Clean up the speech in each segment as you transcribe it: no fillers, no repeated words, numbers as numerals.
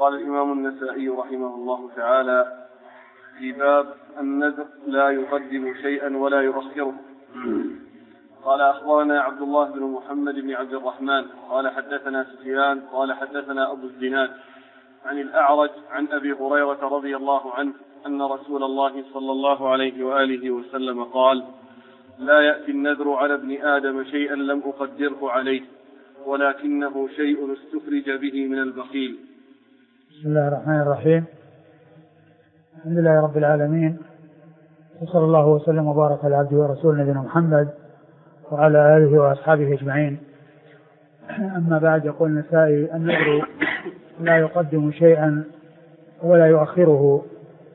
قال الإمام النسائي رحمه الله تعالى في باب النذر لا يقدم شيئا ولا يؤخره. قال أخبرنا عبد الله بن محمد بن عبد الرحمن قال حدثنا سفيان قال حدثنا أبو الزناد عن الأعرج عن أبي هريرة رضي الله عنه أن رسول الله صلى الله عليه وآله وسلم قال: لا يأتي النذر على ابن آدم شيئا لم أقدره عليه، ولكنه شيء استخرج به من البخيل. بسم الله الرحمن الرحيم. الحمد لله رب العالمين، وصلى الله وسلم وبارك على عبده ورسوله نبينا محمد وعلى آله وأصحابه أجمعين. أما بعد، يقول النسائي: النذر لا يقدم شيئا ولا يؤخره.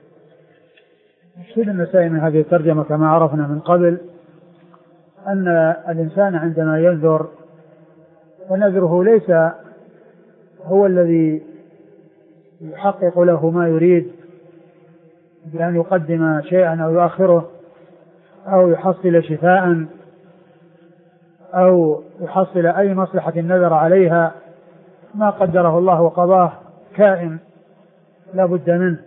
يقصد النسائي من هذه الترجمة كما عرفنا من قبل أن الإنسان عندما ينذر ونذره ليس هو الذي يحقق له ما يريد بأن يقدم شيئا أو يؤخره أو يحصل شفاء أو يحصل أي مصلحة نذر عليها. ما قدره الله وقضاه كائن لا بد منه،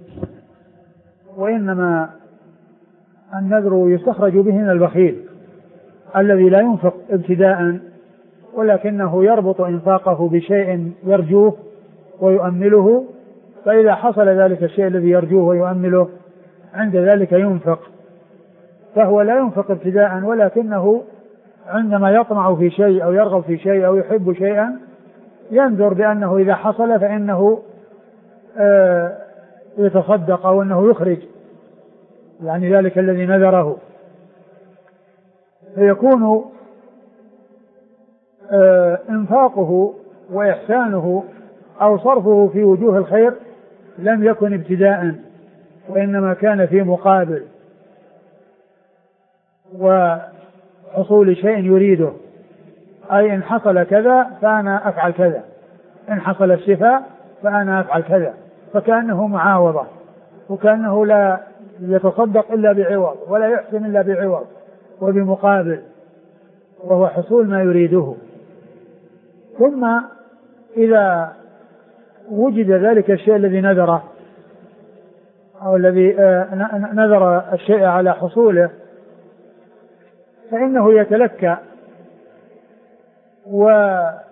وإنما النذر يستخرج به من البخيل الذي لا ينفق ابتداء، ولكنه يربط إنفاقه بشيء يرجوه ويؤمله، فإذا حصل ذلك الشيء الذي يرجوه ويؤمله عند ذلك ينفق. فهو لا ينفق ابتداء، ولكنه عندما يطمع في شيء أو يرغب في شيء أو يحب شيئا ينذر بأنه إذا حصل فإنه يتصدق أو أنه يخرج يعني ذلك الذي نذره، فيكون إنفاقه وإحسانه أو صرفه في وجوه الخير لم يكن ابتداء، وإنما كان في مقابل وحصول شيء يريده، أي إن حصل كذا فأنا أفعل كذا، إن حصل الشفاء فأنا أفعل كذا، فكأنه معاوضة، وكأنه لا يتصدق إلا بعوض ولا يحسن إلا بعوض وبمقابل، وهو حصول ما يريده. ثم إذا وجد ذلك الشيء الذي نذره أو الذي نذر الشيء على حصوله فإنه يتلكى ويبحث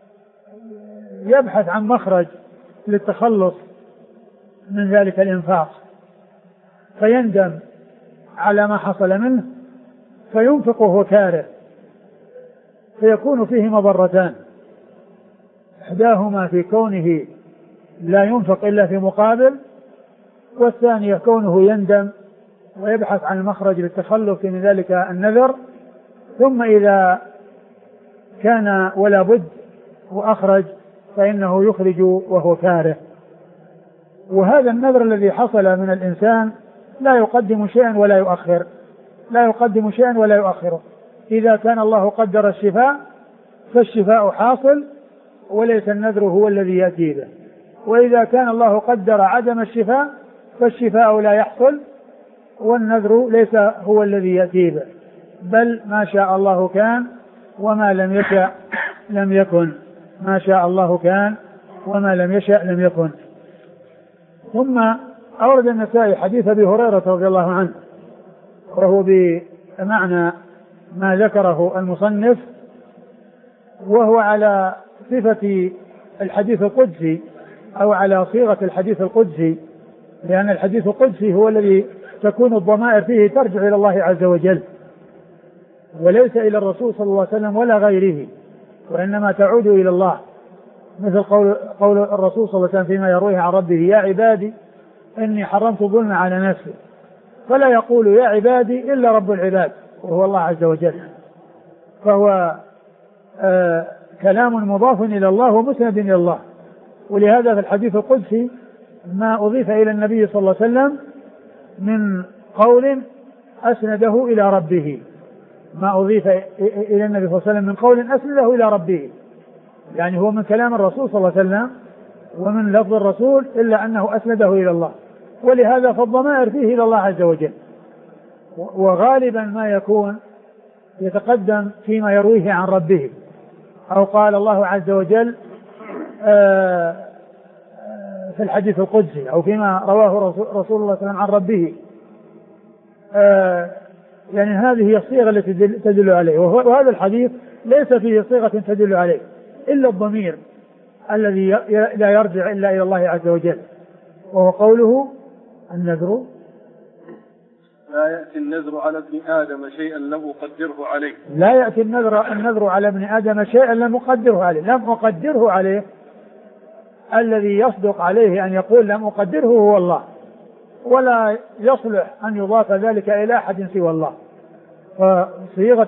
عن مخرج للتخلص من ذلك الإنفاق، فيندم على ما حصل منه فينفق وهو كاره، فيكون فيه مضرتان: إحداهما في كونه لا ينفق إلا في مقابل، والثانية كونه يندم ويبحث عن المخرج للتخلص من ذلك النذر، ثم إذا كان ولا بد وأخرج فإنه يخرج وهو كاره. وهذا النذر الذي حصل من الإنسان لا يقدم شيئا ولا يؤخر، لا يقدم شيئا ولا يؤخره. إذا كان الله قدر الشفاء فالشفاء حاصل وليس النذر هو الذي يأتي به، وإذا كان الله قدر عدم الشفاء فالشفاء لا يحصل والنذر ليس هو الذي يأتي به، بل ما شاء الله كان وما لم يشأ لم يكن، ما شاء الله كان وما لم يشأ لم يكن. ثم أورد النسائي حديث أبي هريرة رضي الله عنه، وهو بمعنى ما ذكره المصنف، وهو على صفة الحديث القدسي أو على صيغة الحديث القدسي، لأن الحديث القدسي هو الذي تكون الضمائر فيه ترجع إلى الله عز وجل وليس إلى الرسول صلى الله عليه وسلم ولا غيره، وإنما تعود إلى الله، مثل قول الرسول صلى الله عليه وسلم فيما يرويه عن ربه: يا عبادي إني حرمت الظلم على نفسي، فلا يقول يا عبادي إلا رب العباد وهو الله عز وجل، فهو كلام مضاف إلى الله ومسند إلى الله. ولهذا في الحديث القدسي ما أضيف إلى النبي صلى الله عليه وسلم من قول أسنده إلى ربه، ما أضيف إلى النبي صلى الله عليه وسلم من قول أسنده إلى ربه، يعني هو من كلام الرسول صلى الله عليه وسلم ومن لفظ الرسول إلا أنه أسنده إلى الله، ولهذا فالضمائر فيه إلى الله عز وجل، وغالبا ما يكون يتقدم فيما يرويه عن ربه، أو قال الله عز وجل في الحديث القدسي أو فيما رواه رسول الله صلى الله عليه وسلم عن ربه. يعني هذه هي الصيغة التي تدل عليه، وهذا الحديث ليس فيه صيغة تدل عليه إلا الضمير الذي لا يرجع إلا إلى الله عز وجل، وهو قوله النذر لا يأتي النذر على ابن آدم شيئا لم أقدره عليه. لا يأتي النذر على ابن آدم شيئا لم أقدره عليه. لم أقدره عليه الذي يصدق عليه أن يقول لم أقدره هو الله، ولا يصلح أن يضاف ذلك إلى أحد سوى الله. فصيغة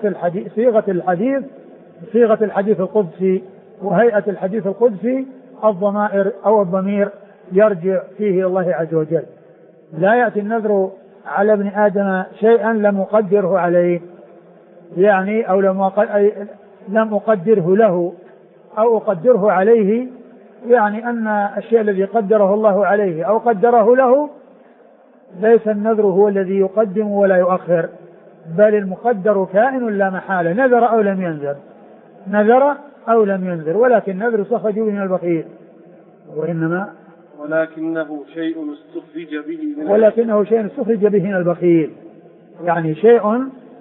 الحديث القدسي وهيئة الحديث القدسي الضمائر أو الضمير يرجع فيه إلى الله عز وجل. لا يأتي النذر على ابن آدم شيئا لم أقدره عليه، يعني أو لم أقدره له أو أقدره عليه، يعني أن الشيء الذي قدره الله عليه أو قدره له ليس النذر هو الذي يقدم ولا يؤخر، بل المقدر كائن لا محالة، نذر أو لم ينذر، نذر أو لم ينذر، ولكن النذر استخرج به من البخيل، ولكنه شيء استخرج به من البخيل، يعني شيء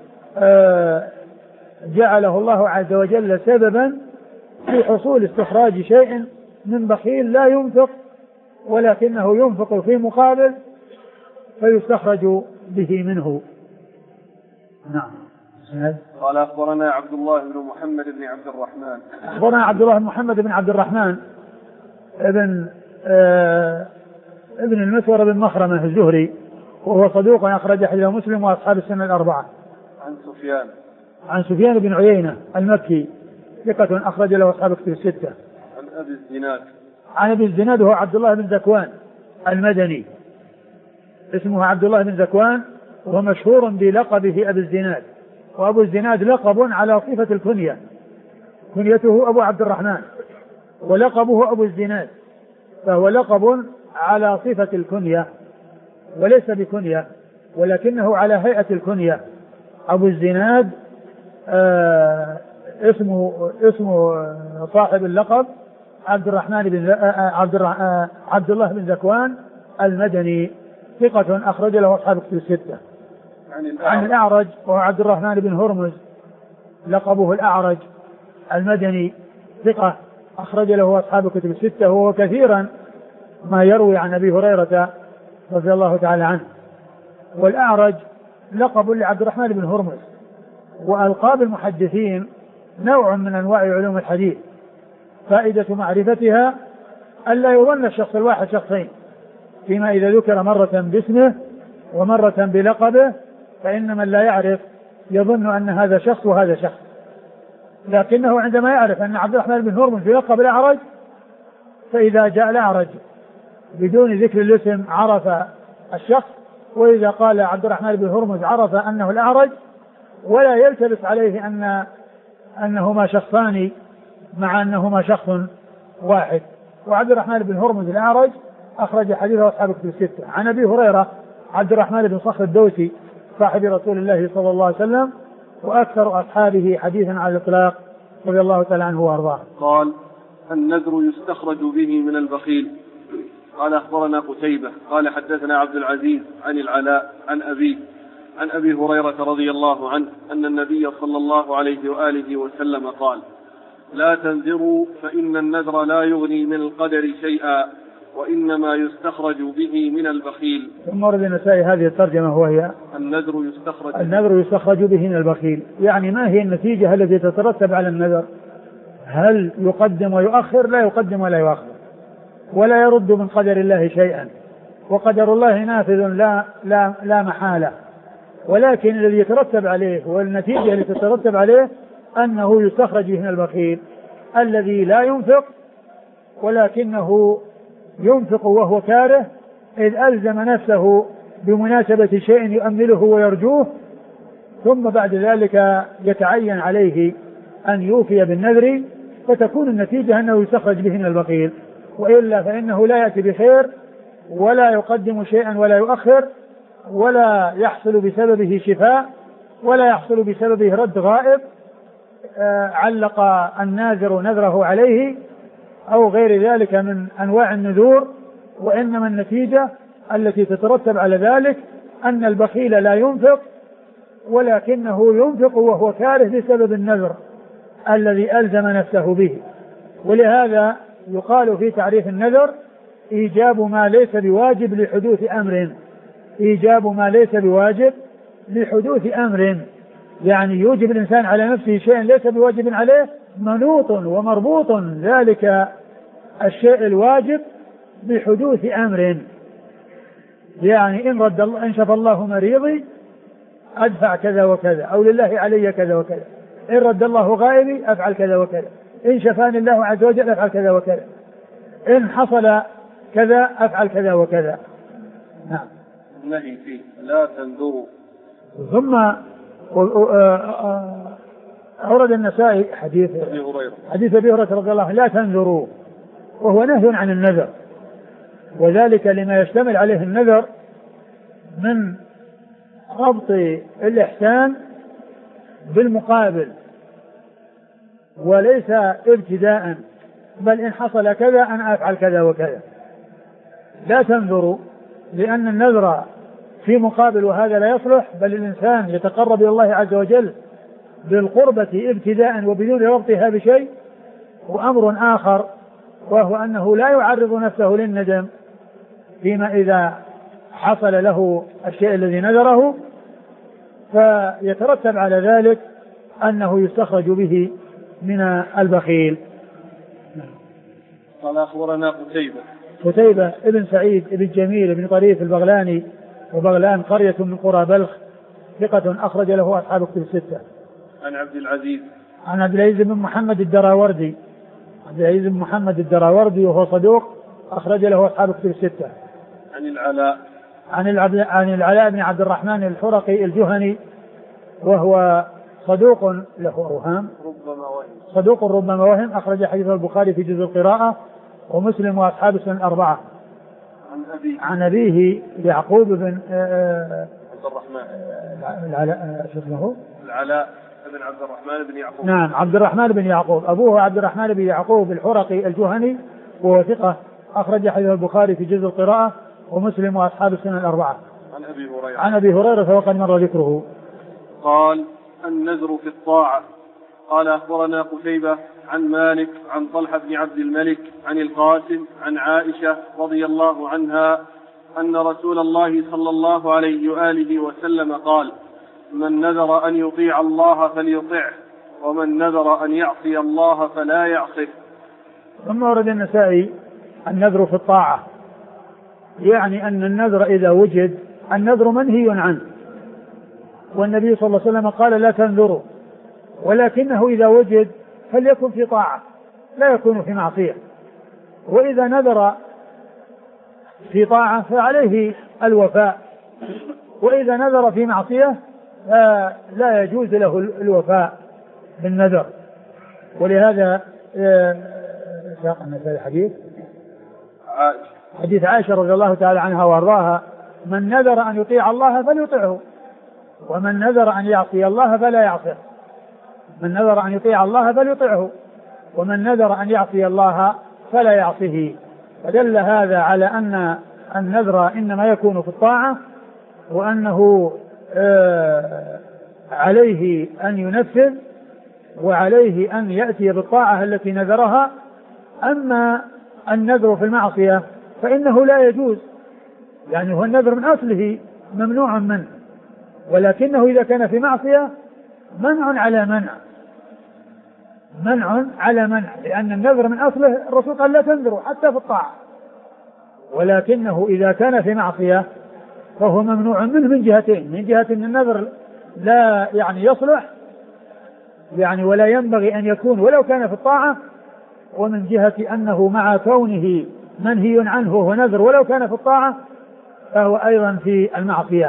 جعله الله عز وجل سببا في حصول استخراج شيء من بخيل لا ينفق، ولكنه ينفق في مقابل فيستخرج به منه. نعم. قال أخبرنا عبد الله بن محمد بن عبد الرحمن. أخبرنا عبد الله بن محمد بن عبد الرحمن ابن المسور بن مخرمة الزهري، وهو صدوق أخرج حديث مسلم وأصحاب السنة الأربعة. عن سفيان بن عيينة المكي ثقة أخرج له أصحاب الكتب الستة. عن أبي الزناد وهو عبد الله بن زكوان المدني، اسمه عبد الله بن زكوان، وهو مشهور بلقبه أبي الزناد، وأبو الزناد لقب على صفة الكنية، كنيته أبو عبد الرحمن ولقبه أبو الزناد، فهو لقب على صفة الكنية وليس بكنية، ولكنه على هيئة الكنية. أبو الزناد اسمه صاحب اللقب عبد الله بن زكوان المدني، ثقة أخرج له أصحاب الكتب الستة. عن الأعرج وهو عبد الرحمن بن هرمز، لقبه الأعرج المدني، ثقة أخرج له أصحاب الكتب الستة، وهو كثيرا ما يروي عن أبي هريرة رضي الله تعالى عنه. والأعرج لقب لعبد الرحمن بن هرمز، وألقاب المحدثين نوع من أنواع علوم الحديث، فائدة معرفتها ألا يظن الشخص الواحد شخصين، فيما إذا ذكر مرة باسمه ومرة بلقبه فإن من لا يعرف يظن أن هذا شخص وهذا شخص، لكنه عندما يعرف أن عبد الرحمن بن هرمز في لقب الأعرج، فإذا جاء الأعرج بدون ذكر الاسم عرف الشخص، وإذا قال عبد الرحمن بن هرمز عرف أنه الأعرج، ولا يلتبس عليه أنهما شخصان مع أنهما شخص واحد. وعبد الرحمن بن هرمز الأعرج أخرج حديثه أصحاب الكتب الستة. عن أبي هريرة عبد الرحمن بن صخر الدوسي صاحب رسول الله صلى الله عليه وسلم، وأكثر أصحابه حديثا على الإطلاق رضي الله تعالى عنه وأرضاه. قال: النذر يستخرج به من البخيل. قال: أخبرنا قتيبة قال: حدثنا عبد العزيز عن العلاء عن أبي هريرة رضي الله عنه أن النبي صلى الله عليه وآله وسلم قال: لا تنذروا فإن النذر لا يغني من القدر شيئا، وإنما يستخرج به من البخيل. ثم ورد النسائي هذه الترجمة وهي: النذر يستخرج به من البخيل. يعني ما هي النتيجة التي تترتب على النذر؟ هل يقدم ويؤخر؟ لا يقدم ولا يؤخر، ولا يرد من قدر الله شيئا، وقدر الله نافذ لا محالة، ولكن الذي يترتب عليه والنتيجة التي تترتب عليه أنه يستخرج به من البخيل الذي لا ينفق، ولكنه ينفق وهو كاره، إذ ألزم نفسه بمناسبة شيء يؤمله ويرجوه، ثم بعد ذلك يتعين عليه أن يوفي بالنذر، فتكون النتيجة أنه يستخرج به من البخيل، وإلا فإنه لا يأتي بخير ولا يقدم شيئا ولا يؤخر، ولا يحصل بسببه شفاء، ولا يحصل بسببه رد غائب علق الناذر نذره عليه، أو غير ذلك من أنواع النذور وإنما النتيجة التي تترتب على ذلك أن البخيل لا ينفق، ولكنه ينفق وهو كاره بسبب النذر الذي ألزم نفسه به. ولهذا يقال في تعريف النذر إيجاب ما ليس بواجب لحدوث أمر، إيجاب ما ليس بواجب لحدوث أمر، يعني يوجب الإنسان على نفسه شيئا ليس بواجب عليه، منوط ومربوط ذلك الشيء الواجب بحدوث أمر. يعني إن شفى الله مريضي أدفع كذا وكذا، أو لله علي كذا وكذا، إن رد الله غائبي أفعل كذا وكذا، إن شفاني الله عز وجل أفعل كذا وكذا، إن حصل كذا أفعل كذا وكذا. نعم. النهي فيه لا تنذروا. ثم أورد النسائي حديث أبي هريرة رضي الله عنه لا تنذروا، وهو نهي عن النذر، وذلك لما يشتمل عليه النذر من ربط الإحسان بالمقابل، وليس ابتداء، بل إن حصل كذا أنا أفعل كذا وكذا. لا تنذروا لأن النذر في مقابل، وهذا لا يصلح، بل الإنسان يتقرب إلى الله عز وجل بالقربة ابتداء وبدون ربطها بشيء، وأمر آخر وهو أنه لا يعرض نفسه للندم فيما إذا حصل له الشيء الذي نذره، فيترتب على ذلك أنه يستخرج به من البخيل. قال أخبرنا قتيبة ابن سعيد ابن جميل ابن طريف البغلاني، وبغلان قرية من قرى بلخ، ثقة أخرج له أصحاب كتب الستة. عن عبد العزيز بن محمد الدراوردي، عبد العزيز بن محمد الدراوردي وهو صدوق أخرج له أصحاب كتب الستة. عن العلاء بن عبد الرحمن الحرقي الجهني، وهو صدوق له أوهام، صدوق ربما وهم، أخرج حديث البخاري في جزء القراءة ومسلم وأصحاب السنن الأربعة. عن أبيه يعقوب بن عبد الرحمن العلاء بن عبد الرحمن بن يعقوب. نعم، عبد الرحمن بن يعقوب، أبوه عبد الرحمن بن يعقوب الحرقي الجهني، وهو ثقة أخرج حديث البخاري في جزء القراءة ومسلم وأصحاب السنن الأربعة. عن أبي هريرة وقد مر ذكره. قال النذر في الطاعة. قال أخبرنا قتيبة عن مالك عن طلحة بن عبد الملك عن القاسم عن عائشة رضي الله عنها أن رسول الله صلى الله عليه وآله وسلم قال: من نذر أن يطيع الله فليطعه، ومن نذر أن يعصي الله فلا يعصه. ثم ورد النسائي النذر في الطاعة، يعني أن النذر إذا وجد، النذر منهي عنه، والنبي صلى الله عليه وسلم قال لا تنذروا، ولكنه إذا وجد فليكن في طاعة لا يكون في معصية، وإذا نذر في طاعة فعليه الوفاء، وإذا نذر في معصية لا يجوز له الوفاء بالنذر. ولهذا ساقنا في حديث عائشة رضي الله تعالى عنها وارضاها: من نذر أن يطيع الله فليطعه، ومن نذر أن يعصي الله فلا يعصيه. من نذر أن يطيع الله فليطعه، ومن نذر أن يعصي الله فلا يعصيه. فدل هذا على أن النذر إنما يكون في الطاعة، وأنه عليه أن ينفذ، وعليه أن يأتي بالطاعة التي نذرها. أما النذر في المعصية فإنه لا يجوز، يعني هو النذر من أصله ممنوع منه، ولكنه إذا كان في معصية منع على منع، لأن النذر من أصله الرسول قال لا تنذروا حتى في الطاعة، ولكنه إذا كان في معصية فهو ممنوع منه من جهتين: من جهة أن النذر لا يعني يصلح يعني ولا ينبغي أن يكون ولو كان في الطاعة، ومن جهة أنه مع كونه منهي عنه وهو نذر ولو كان في الطاعة فهو أيضا في المعصية.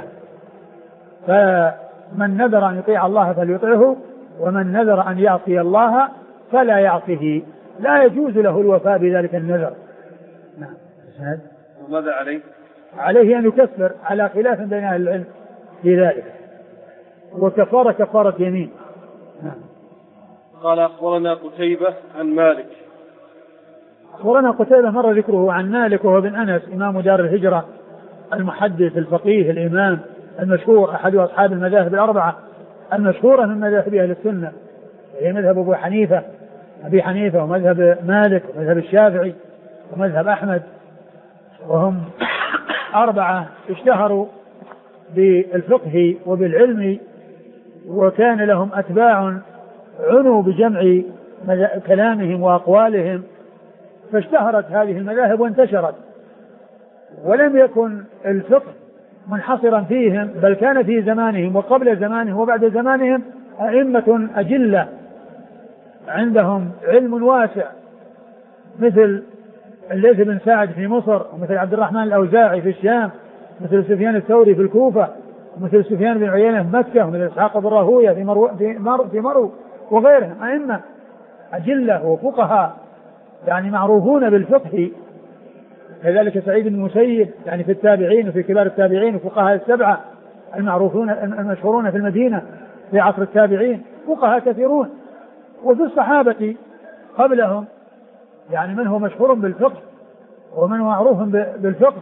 فمن نذر أن يطيع الله فليطعه، ومن نذر أن يعصي الله فلا يعصيه، لا يجوز له الوفاء بذلك النذر. نعم. وماذا عليه؟ عليه أن يكفر على خلاف بين أهل العلم في ذلك، وكفارة كفارة يمين. قال أخبرنا قتيبة عن مالك أخبرنا قتيبة مر ذكره عن مالك وهو بن أنس إمام دار الهجرة المحدث الفقيه الإمام المشهور أحد أصحاب المذاهب الأربعة المشهورة من مذاهب أهل السنة، هي مذهب أبي حنيفة ومذهب مالك ومذهب الشافعي ومذهب أحمد، وهم أربعة اشتهروا بالفقه وبالعلم، وكان لهم أتباع عنوا بجمع كلامهم وأقوالهم، فاشتهرت هذه المذاهب وانتشرت. ولم يكن الفقه منحصرا فيهم، بل كان في زمانهم وقبل زمانهم وبعد زمانهم أئمة أجلة عندهم علم واسع، مثل الليث بن سعد في مصر، ومثل عبد الرحمن الأوزاعي في الشام، مثل سفيان الثوري في الكوفة، ومثل سفيان بن عيينة في مكة، ومثل إسحاق بن راهويه في مرو وغيرهم أئمة أجلة وفقهاء يعني معروفون بالفقه. كذلك سعيد بن المسيب يعني في التابعين وفي كبار التابعين وفقهاء السبعة المعروفون المشهورون في المدينة في عصر التابعين، فقهاء كثيرون. وفي الصحابة قبلهم يعني من هو مشهور بالفقه ومن هو معروف بالفقه،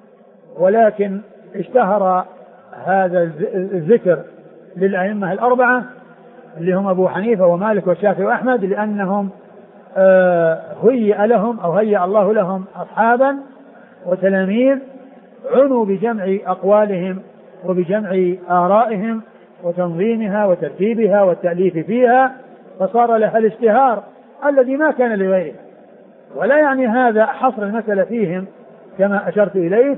ولكن اشتهر هذا الذكر للأئمة الأربعة اللي هم أبو حنيفة ومالك والشافعي وأحمد، لأنهم هيئ لهم أو هيئ الله لهم أصحابا وتلاميذ عنوا بجمع أقوالهم وبجمع آرائهم وتنظيمها وترتيبها والتأليف فيها، فصار لها الاشتهار الذي ما كان لغيره. ولا يعني هذا حصر المسألة فيهم كما أشرت إليه،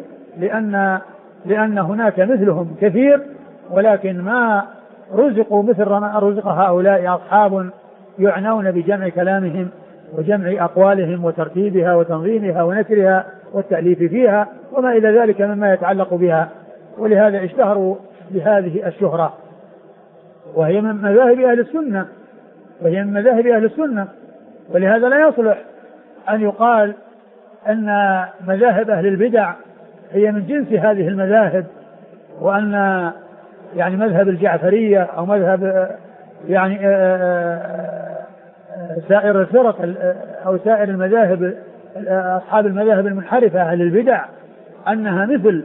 لأن هناك مثلهم كثير، ولكن ما رزقوا مثل ما رزق هؤلاء أصحاب يعنون بجمع كلامهم وجمع أقوالهم وترتيبها وتنظيمها ونشرها والتأليف فيها وما إلى ذلك مما يتعلق بها. ولهذا اشتهروا بهذه الشهرة، وهي من مذاهب أهل السنة. ولهذا لا يصلح أن يقال أن مذاهب أهل البدع هي من جنس هذه المذاهب، وأن يعني مذهب الجعفرية أو مذهب يعني سائر الفرق أو سائر المذاهب أصحاب المذاهب المنحرفة أهل البدع أنها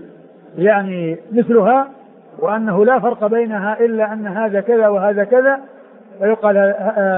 مثلها، وأنه لا فرق بينها إلا أن هذا كذا وهذا كذا، ويقال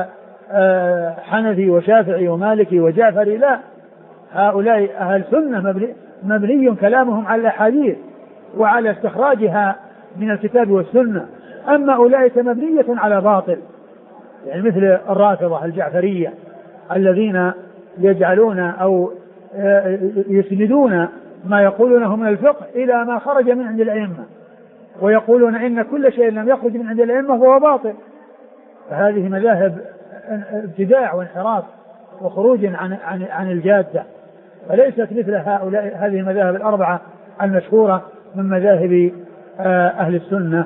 حنفي وشافعي ومالكي وجعفري. لا، هؤلاء أهل سنة مبني كلامهم على الأحاديث وعلى استخراجها من الكتاب والسنة، أما أولئك مبنية على باطل، يعني مثل الرافضة الجعفرية الذين يجعلون أو يسندون ما يقولونه من الفقه إلى ما خرج من عند الأئمة، ويقولون إن كل شيء لم يخرج من عند الأئمة فهو باطل. فهذه مذاهب ابتداع وانحراف وخروج عن الجادة، فليست مثل هذه المذاهب الأربعة المشهورة من مذاهب أهل السنة.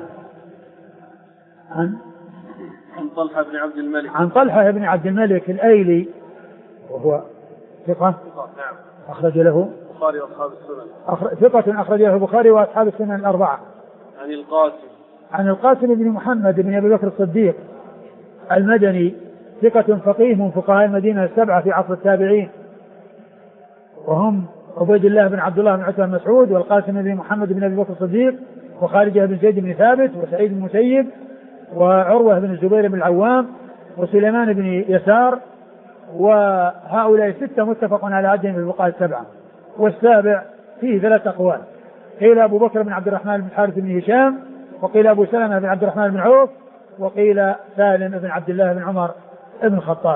عن طلحة بن عبد الملك، عن طلحة بن عبد الملك الأيلي وهو ثقة أخرج له البخاري وأصحاب السنن، ثقة أخرج له البخاري وأصحاب السنن الأربعة. عن القاسم بن محمد بن أبي بكر الصديق المدني ثقة فقيه من فقهاء المدينة السبعة في عصر التابعين، وهم عبيد الله بن عبد الله بن عتبة بن مسعود والقاسم بن محمد بن أبي بكر الصديق وخارجة بن زيد بن ثابت وسعيد بن المسيب وعروة بن الزبير بن العوام وسليمان بن يسار، وهؤلاء ستة متفق على عدهم في الفقهاء السبعة. والسابع فيه 3 أقوال، قيل أبو بكر بن عبد الرحمن بن حارث بن هشام، وقيل أبو سلمة بن عبد الرحمن بن عوف، وقيل سالم بن عبد الله بن عمر بن الخطاب.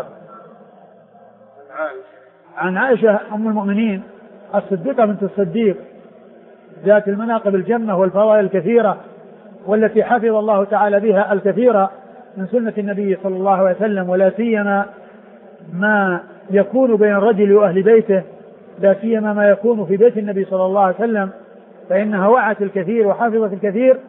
عن عائشة أم المؤمنين الصديقة بنت الصديق ذات المناقب الجمة والفضائل الكثيرة، والتي حفظ الله تعالى بها الكثير من سنة النبي صلى الله عليه وسلم، ولا سيما ما يكون بين الرجل وأهل بيته، لا سيما ما يكون في بيت النبي صلى الله عليه وسلم، فإنها وعت الكثير وحفظت الكثير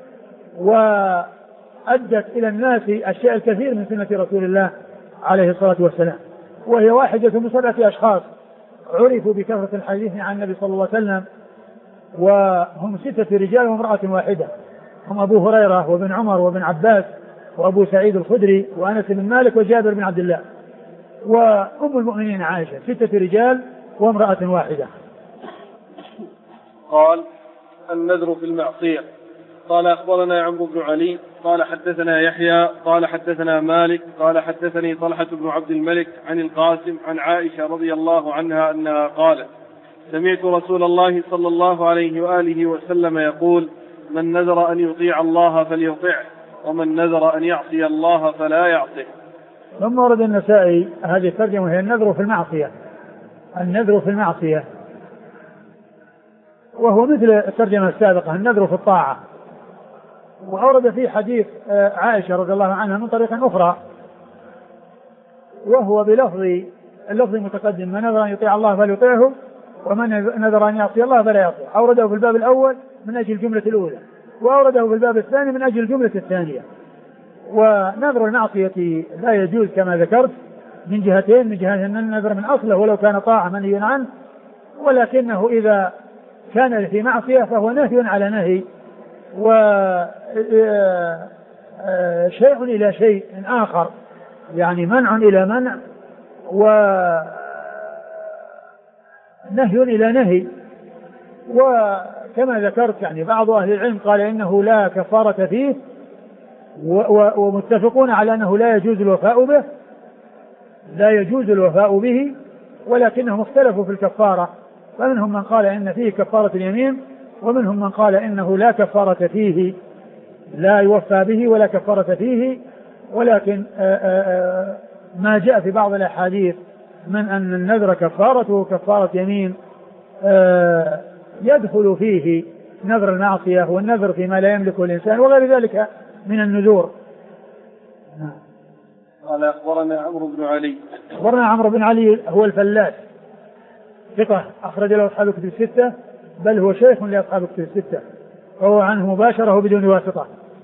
وأدت إلى الناس الشيء الكثير من سنة رسول الله عليه الصلاة والسلام. وهي واحدة من 7 أشخاص عرفوا بكثرة الحديث عن النبي صلى الله عليه وسلم، وهم 6 رجال وامرأة واحدة، هم أبو هريرة وابن عمر وابن عباس وأبو سعيد الخدري وأنس بن مالك وجابر بن عبد الله، وأم المؤمنين عائشة. 6 رجال وامرأة واحدة. قال النذر في المعصية. قال أخبرنا عمرو بن علي قال حدثنا يحيى قال حدثنا مالك قال حدثني طلحة بن عبد الملك عن القاسم عن عائشة رضي الله عنها أنها قالت سمعت رسول الله صلى الله عليه وآله وسلم يقول من نذر أن يطيع الله فليطعه ومن نذر أن يعصي الله فلا يعصه. ثم ورد النسائي هذه الترجمة هي النذر في المعصية. النذر في المعصية وهو مثل الترجمة السابقة النذر في الطاعة. وأورد فيه حديث عائشة رضي الله عنها من طريق أخرى وهو اللفظ المتقدم من نذر أن يطيع الله فليطيعه ومن نذر أن يعصي الله فلا يعصيه. أورده في الباب الأول من أجل الجملة الأولى وأورده في الباب الثاني من أجل الجملة الثانية. ونذر المعصية لا يجوز كما ذكرت من جهتين، من جهة أن النذر من أصله ولو كان طاعة منهي عنه، ولكنه إذا كان في معصية فهو نهي على نهي وشيء إلى شيء آخر، يعني منع إلى منع ونهي إلى نهي. وكما ذكرت يعني بعض أهل العلم قال إنه لا كفارة فيه ومتفقون على أنه لا يجوز الوفاء به ولكنهم اختلفوا في الكفارة، فمنهم من قال إن فيه كفارة اليمين ومنهم من قال إنه لا كفارة فيه، لا يوفى به ولا كفارة فيه، ولكن ما جاء في بعض الأحاديث من أن النذر كفارته كفارة يمين يدخل فيه نذر المعصية والنذر فيما لا يملكه الإنسان وغير ذلك من النذور. قال أخبرنا عمرو بن علي. أخبرنا عمرو بن علي هو الفلاس ثقة أخرج له أصحاب الكتب الستة، بل هو شيخ لأصحاب الكتب الستة وهو عنه مباشرة وبدون واسطة.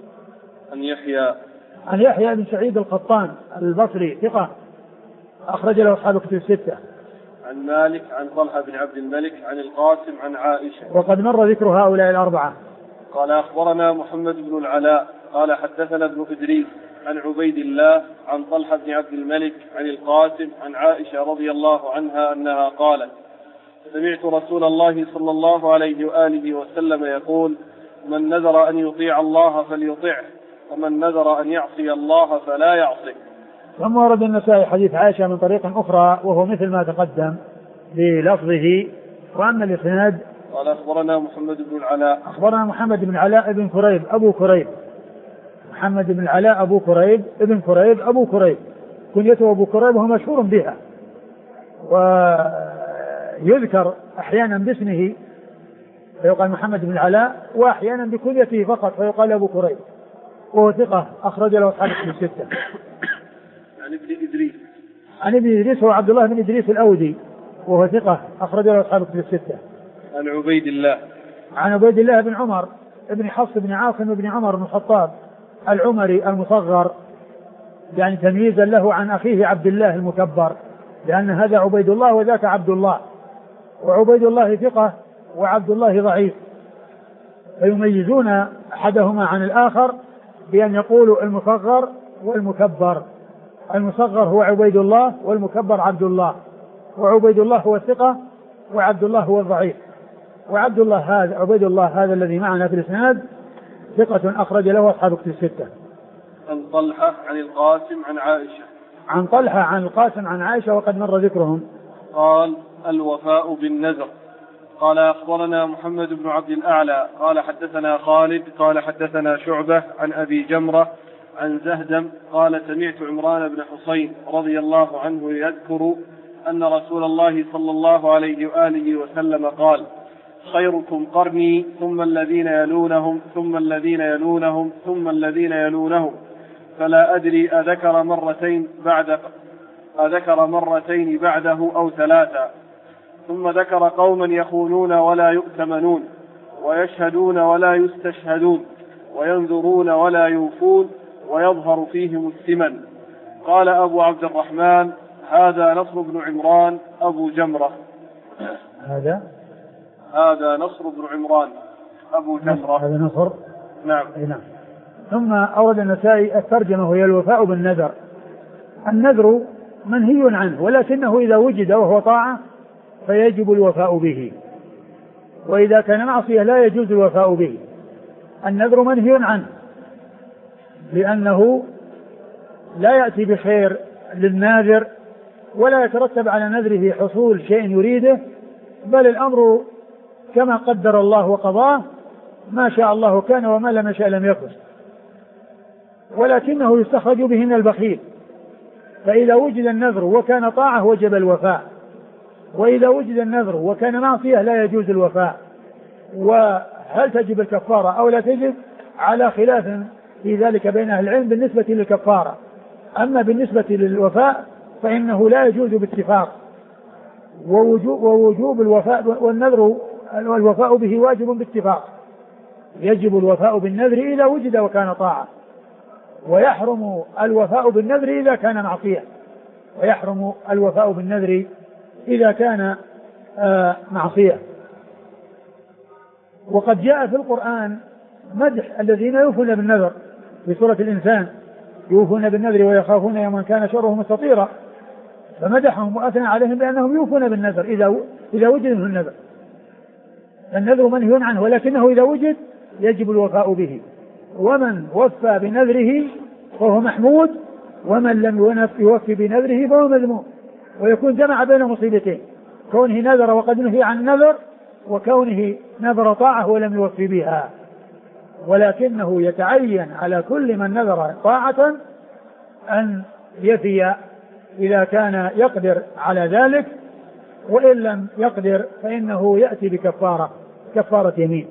عن يحيى بن سعيد القطان البصري ثقة أخرج له أصحاب الكتب الستة. عن مالك عن طلحة بن عبد الملك عن القاسم عن عائشة وقد مر ذكر هؤلاء الأربعة. قال أخبرنا محمد بن العلاء قال حدثنا ابن إدريس عن عبيد الله عن طلحة بن عبد الملك عن القاسم عن عائشة رضي الله عنها أنها قالت سمعت رسول الله صلى الله عليه وآله وسلم يقول من نذر أن يطيع الله فليطعه ومن نذر أن يعصي الله فلا يعصه. ثم ورد النسائي حديث عائشة من طريق أخرى وهو مثل ما تقدم بلفظه. وأما الإسناد قال أخبرنا محمد بن العلاء. أخبرنا محمد بن علاء ابن كريب أبو كريب، محمد بن علاء أبو كريب ابن كريب أبو كريب كنيته أبو كريب وهو مشهور بها، ويذكر أحيانا باسمه فيقال محمد بن العلاء وأحيانا بكنيته فقط فيقال أبو كريب، وهو ثقة أخرج له أصحاب الكتب الستة. عن ابن إدريس هو عبد الله بن إدريس الأودي وهو ثقة أخرج له أصحاب الكتب الستة. عن عبيد الله بن عمر ابن حفص بن عاصم بن عمر بن الخطاب العمري المصغر، يعني تمييزا له عن أخيه عبد الله المكبر، لأن هذا عبيد الله وذاك عبد الله، وعبيد الله ثقة وعبد الله ضعيف، فيميزون أحدهما عن الآخر بأن يقولوا المصغر والمكبر. المصغر هو عبيد الله والمكبر عبد الله، وعبيد الله هو الثقة وعبد الله هو الضعيف. وعبد الله هذا عبيد الله هذا الذي معنا في الإسناد ثقة أخرج له أصحاب الكتب الستة. عن طلحة عن القاسم عن عائشة. عن طلحة عن القاسم عن عائشة وقد مر ذكرهم. قال الوفاء بالنذر. قال أخبرنا محمد بن عبد الأعلى قال حدثنا خالد قال حدثنا شعبة عن أبي جمرة عن زهدم قال سمعت عمران بن حصين رضي الله عنه يذكر أن رسول الله صلى الله عليه وآله وسلم قال خيركم قرني ثم الذين يلونهم ثم الذين يلونهم ثم الذين يلونهم، فلا أدري أذكر مرتين بعده أو ثلاثا، ثم ذكر قوما يخونون ولا يؤتمنون ويشهدون ولا يستشهدون وينذرون ولا يوفون ويظهر فيهم الثمن. قال أبو عبد الرحمن هذا نصر بن عمران أبو جمرة. هذا نصر بن عمران أبو جمرة. هذا نصر. نعم. ثم أورد النسائي الترجمة وهي الوفاء بالنذر. النذر منهي عنه، ولكنه إذا وجد وهو طاعة فيجب الوفاء به، وإذا كان معصية لا يجوز الوفاء به. النذر منهي عنه لأنه لا يأتي بخير للناذر ولا يترتب على نذره حصول شيء يريده، بل الأمر كما قدر الله وقضاه، ما شاء الله كان وما لم يشاء لم يكن، ولكنه يستخرج به من البخيل. فإذا وجد النذر وكان طاعة وجب الوفاء، وإذا وجد النذر وكان معصية لا يجوز الوفاء. وهل تجب الكفارة أو لا تجب على خلاف في ذلك بين أهل العلم بالنسبة للكفارة. أما بالنسبة للوفاء فإنه لا يجوز باتفاق، ووجوب الوفاء والنذر والوفاء به واجب باتفاق. يجب الوفاء بالنذر إذا وجد وكان طاعة، ويحرم الوفاء بالنذر إذا كان معصية، ويحرم الوفاء بالنذر إذا كان معصية. وقد جاء في القرآن مدح الذين يوفون بالنذر في سورة الإنسان، يوفون بالنذر ويخافون يوما كان شره مستطيرا، فمدحهم وأثنى عليهم بأنهم يوفون بالنذر إذا وجد منه النذر. النذر منهي عنه، ولكنه إذا وجد يجب الوفاء به. ومن وفى بنذره فهو محمود، ومن لم يوفي بنذره فهو مذموم. ويكون جمع بين مصيبتين، كونه نذر وقد نهي عن النذر، وكونه نذر طاعة ولم يوفي بها. ولكنه يتعين على كل من نذر طاعة أن يفي إذا كان يقدر على ذلك، وإن لم يقدر فإنه يأتي كفارة يمين.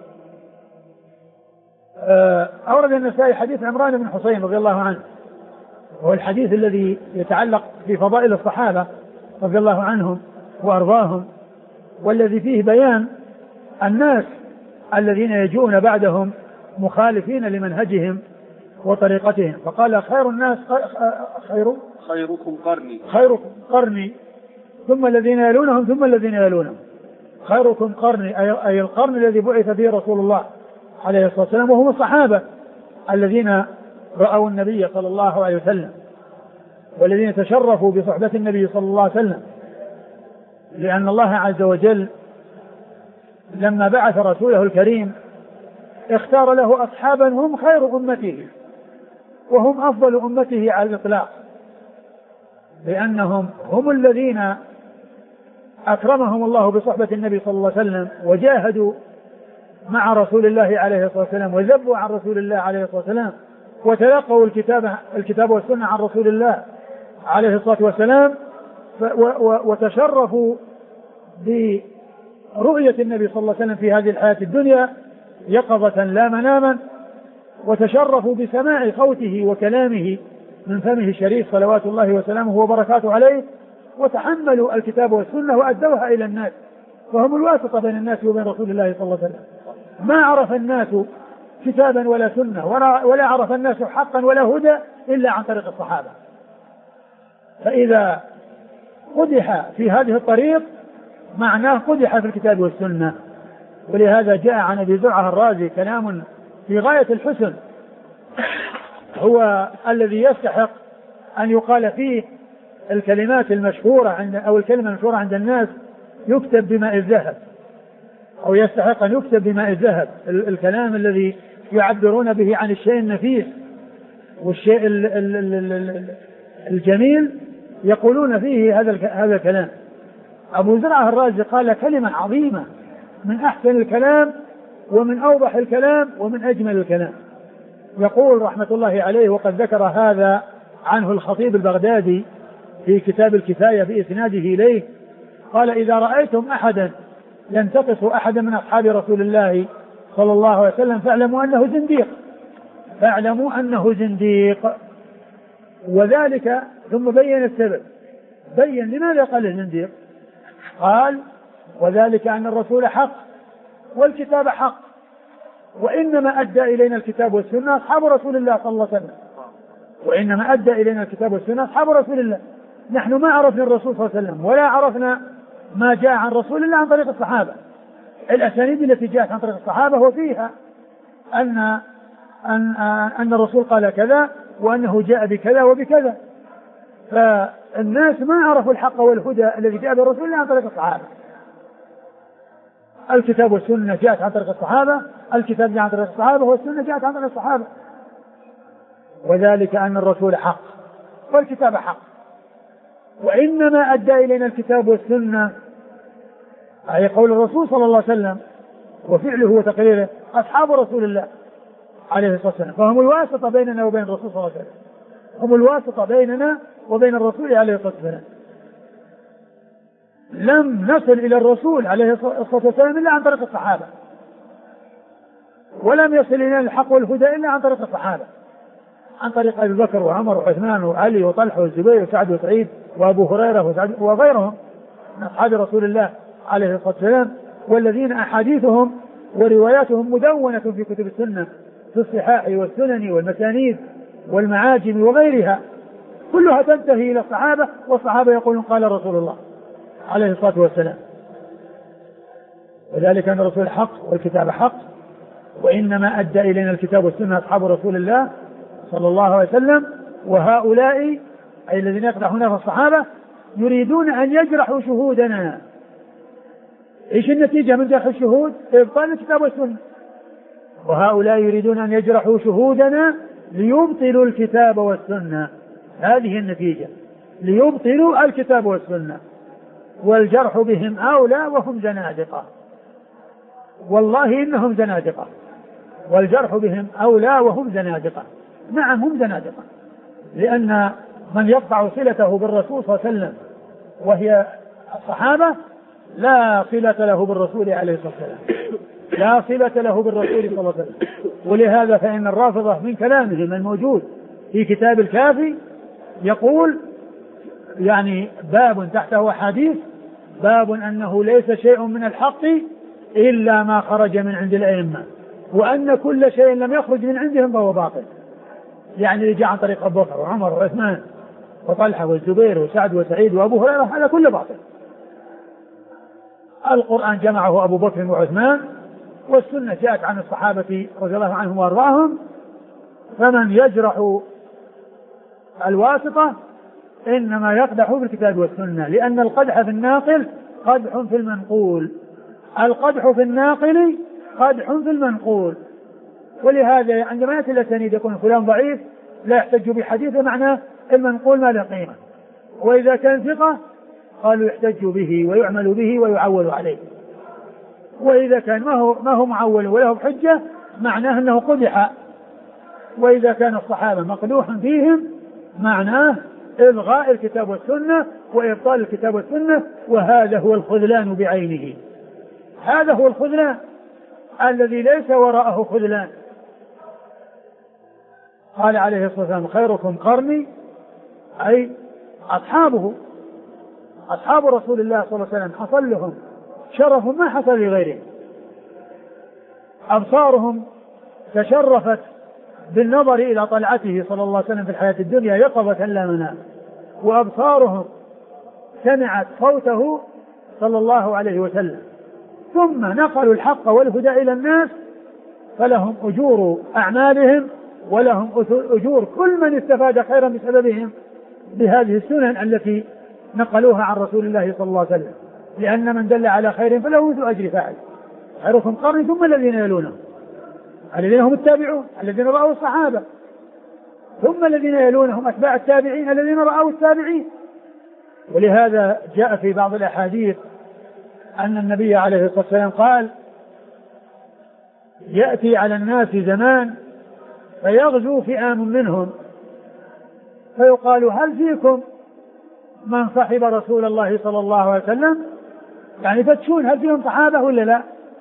أورد النسائي حديث عمران بن حسين رضي الله عنه، وهو الحديث الذي يتعلق بفضائل الصحابة رضي الله عنهم وأرضاهم، والذي فيه بيان الناس الذين يجون بعدهم مخالفين لمنهجهم وطريقتهم. فقال خير الناس خيركم قرني ثم الذين يلونهم ثم الذين يلونهم. خيركم قرني أي القرن الذي بعث فيه رسول الله عليه الصلاة والسلام، وهم الصحابة الذين رأوا النبي صلى الله عليه وسلم، والذين تشرفوا بصحبة النبي صلى الله عليه وسلم، لأن الله عز وجل لما بعث رسوله الكريم اختار له أصحابا هم خير أمته وهم أفضل أمته على الإطلاق، لأنهم هم الذين أكرمهم الله بصحبة النبي صلى الله عليه وسلم، وجاهدوا مع رسول الله عليه الصلاة والسلام، وذبوا عن رسول الله عليه الصلاة والسلام، وتلقوا الكتاب والسنة عن رسول الله عليه الصلاة والسلام، وتشرفوا برؤية النبي صلى الله عليه وسلم في هذه الحياة الدنيا يقظة لا مناما، وتشرفوا بسماع صوته وكلامه من فمه الشريف صلوات الله وسلامه وبركاته عليه، وتحملوا الكتاب والسنة وأدوها إلى الناس، وهم الواسطة بين الناس وبين رسول الله صلى الله عليه وسلم. ما عرف الناس كتابا ولا سنة ولا عرف الناس حقا ولا هدى إلا عن طريق الصحابة. فإذا قدح في هذه الطريق معناه قدح في الكتاب والسنة. ولهذا جاء عن أبي زرعة الرازي كلام في غاية الحسن، هو الذي يستحق أن يقال فيه الكلمات المشهورة أو الكلمة المشهورة عند الناس يكتب بماء الذهب، أو يستحق أن يكتب بماء الذهب، الكلام الذي يعبرون به عن الشيء النفيس والشيء الجميل يقولون فيه هذا الكلام. أبو زرعة الرازي قال كلمة عظيمة من أحسن الكلام ومن أوضح الكلام ومن أجمل الكلام. يقول رحمة الله عليه، وقد ذكر هذا عنه الخطيب البغدادي في كتاب الكفاية بإسناده إليه، قال إذا رأيتم أحدا ينتقص أحدا من أصحاب رسول الله صلى الله عليه وسلم فاعلموا أنه زنديق. وذلك ثم بين السبب، بين لماذا قال الزنديق، قال وذلك أن الرسول حق والكتاب حق، وإنما أدى إلينا الكتاب والسنة أصحاب رسول الله صلى الله عليه وسلم، وإنما أدى إلينا الكتاب والسنة أصحاب رسول الله. نحن ما عرفنا الرسول صلى الله عليه وسلم ولا عرفنا ما جاء عن رسول الله عن طريق الصحابة. الأسانيد التي جاءت عن طريق الصحابة وفيها أن الرسول قال كذا وأنه جاء بكذا وبكذا. الناس ما عرفوا الحق والهدى الذي جاء به الرسول إلا عن طريق الصحابة. الكتاب والسنة جاءت عن طريق الصحابة، الكتاب جاء عن طريق الصحابة والسنة جاءت عن طريق الصحابة. وذلك أن الرسول حق والكتاب حق، وإنما أدى إلينا الكتاب والسنة أي قول الرسول صلى الله عليه وسلم وفعله وتقريره أصحاب رسول الله عليه الصلاة والسلام، فهم الواسطة بيننا وبين الرسول صلى الله عليه وسلم، هم الواسطة بيننا وبين الرسول عليه الصلاة والسلام. لم نصل إلى الرسول عليه الصلاة والسلام إلا عن طريق الصحابة، ولم يصل إلينا الحق والهدى إلا عن طريق الصحابة، عن طريق أبي بكر وعمر وعثمان وعلي وطلحة والزبير وسعد وسعيد وأبو هريرة وغيرهم من أصحاب رسول الله عليه الصلاة والسلام، والذين أحاديثهم ورواياتهم مدونة في كتب السنة في الصحاح والسنن والمسانيد والمعاجم وغيرها، كلها تنتهي إلى الصحابة، والصحابة يقولون قال رسول الله عليه الصلاة والسلام. وذلك أن الرسول حق والكتاب حق، وإنما أدى إلينا الكتاب والسنة أصحاب رسول الله صلى الله عليه وسلم. وهؤلاء أي الذين يقدحون في الصحابة يريدون أن يجرحوا شهودنا. إيش النتيجة من جرح الشهود؟ إبطال الكتاب والسنة. وهؤلاء يريدون أن يجرحوا شهودنا ليبطلوا الكتاب والسنة، هذه النتيجة، ليبطلوا الكتاب والسنة، والجرح بهم أولى وهم زنادقة، والله إنهم زنادقة، والجرح بهم أولى وهم زنادقة. نعم هم زنادقة، لأن من يقطع صلته بالرسول صلى الله عليه وسلم وهي الصحابة لا صلة له بالرسول عليه الصلاة والسلام، لا صلة له بالرسول صلى الله عليه وسلم. ولهذا فإن الرافضة من كلامهم الموجود في كتاب الكافي يقول يعني باب تحته حديث، باب أنه ليس شيء من الحق إلا ما خرج من عند الأئمة، وأن كل شيء لم يخرج من عندهم فهو باطل. يعني اللي جاء عن طريق أبو بكر وعمر وعثمان وطلحة والزبير وسعد وسعيد وأبو هريرة هذا كله باطل. القرآن جمعه أبو بكر وعثمان، والسنة جاءت عن الصحابة رضي الله عنهم وأرضاهم. فمن يجرح الواسطة إنما يقدح في الكتاب والسنة، لأن القدح في الناقل قدح في المنقول، القدح في الناقل قدح في المنقول. ولهذا عندما يأتي الأسانيد يكون فلان ضعيف لا يحتج بحديثه، معناه المنقول ما له قيمة، وإذا كان ثقة قالوا يحتج به ويعمل به ويعول عليه، وإذا كان ما هو معول وله حجة معناه أنه قدح. وإذا كان الصحابة مقدوحا فيهم معناه إلغاء الكتاب والسنة وإبطال الكتاب والسنة، وهذا هو الخذلان بعينه، هذا هو الخذلان الذي ليس وراءه خذلان. قال عليه الصلاة والسلام خيركم قرني، أي أصحابه، أصحاب رسول الله صلى الله عليه وسلم حصل لهم شرف ما حصل لغيرهم، أبصارهم تشرفت بالنظر إلى طلعته صلى الله عليه وسلم في الحياة الدنيا يقظة لا منام، وأبصارهم سمعت صوته صلى الله عليه وسلم، ثم نقلوا الحق والهدى إلى الناس، فلهم أجور أعمالهم ولهم أجور كل من استفاد خيرا بسببهم بهذه السنن التي نقلوها عن رسول الله صلى الله عليه وسلم، لأن من دل على خير فله مثل أجر فاعل. خيركم قرني ثم الذين يلونهم، الذين هم التابعون الذين رأوا الصحابة، ثم الذين يلونهم أتباع التابعين الذين رأوا التابعين. ولهذا جاء في بعض الأحاديث أن النبي عليه الصلاة والسلام قال يأتي على الناس زمان فيغزو فئام منهم فيقال هل فيكم من صحب رسول الله صلى الله عليه وسلم، يعني فتشون هل فيهم صحابة ولا لا،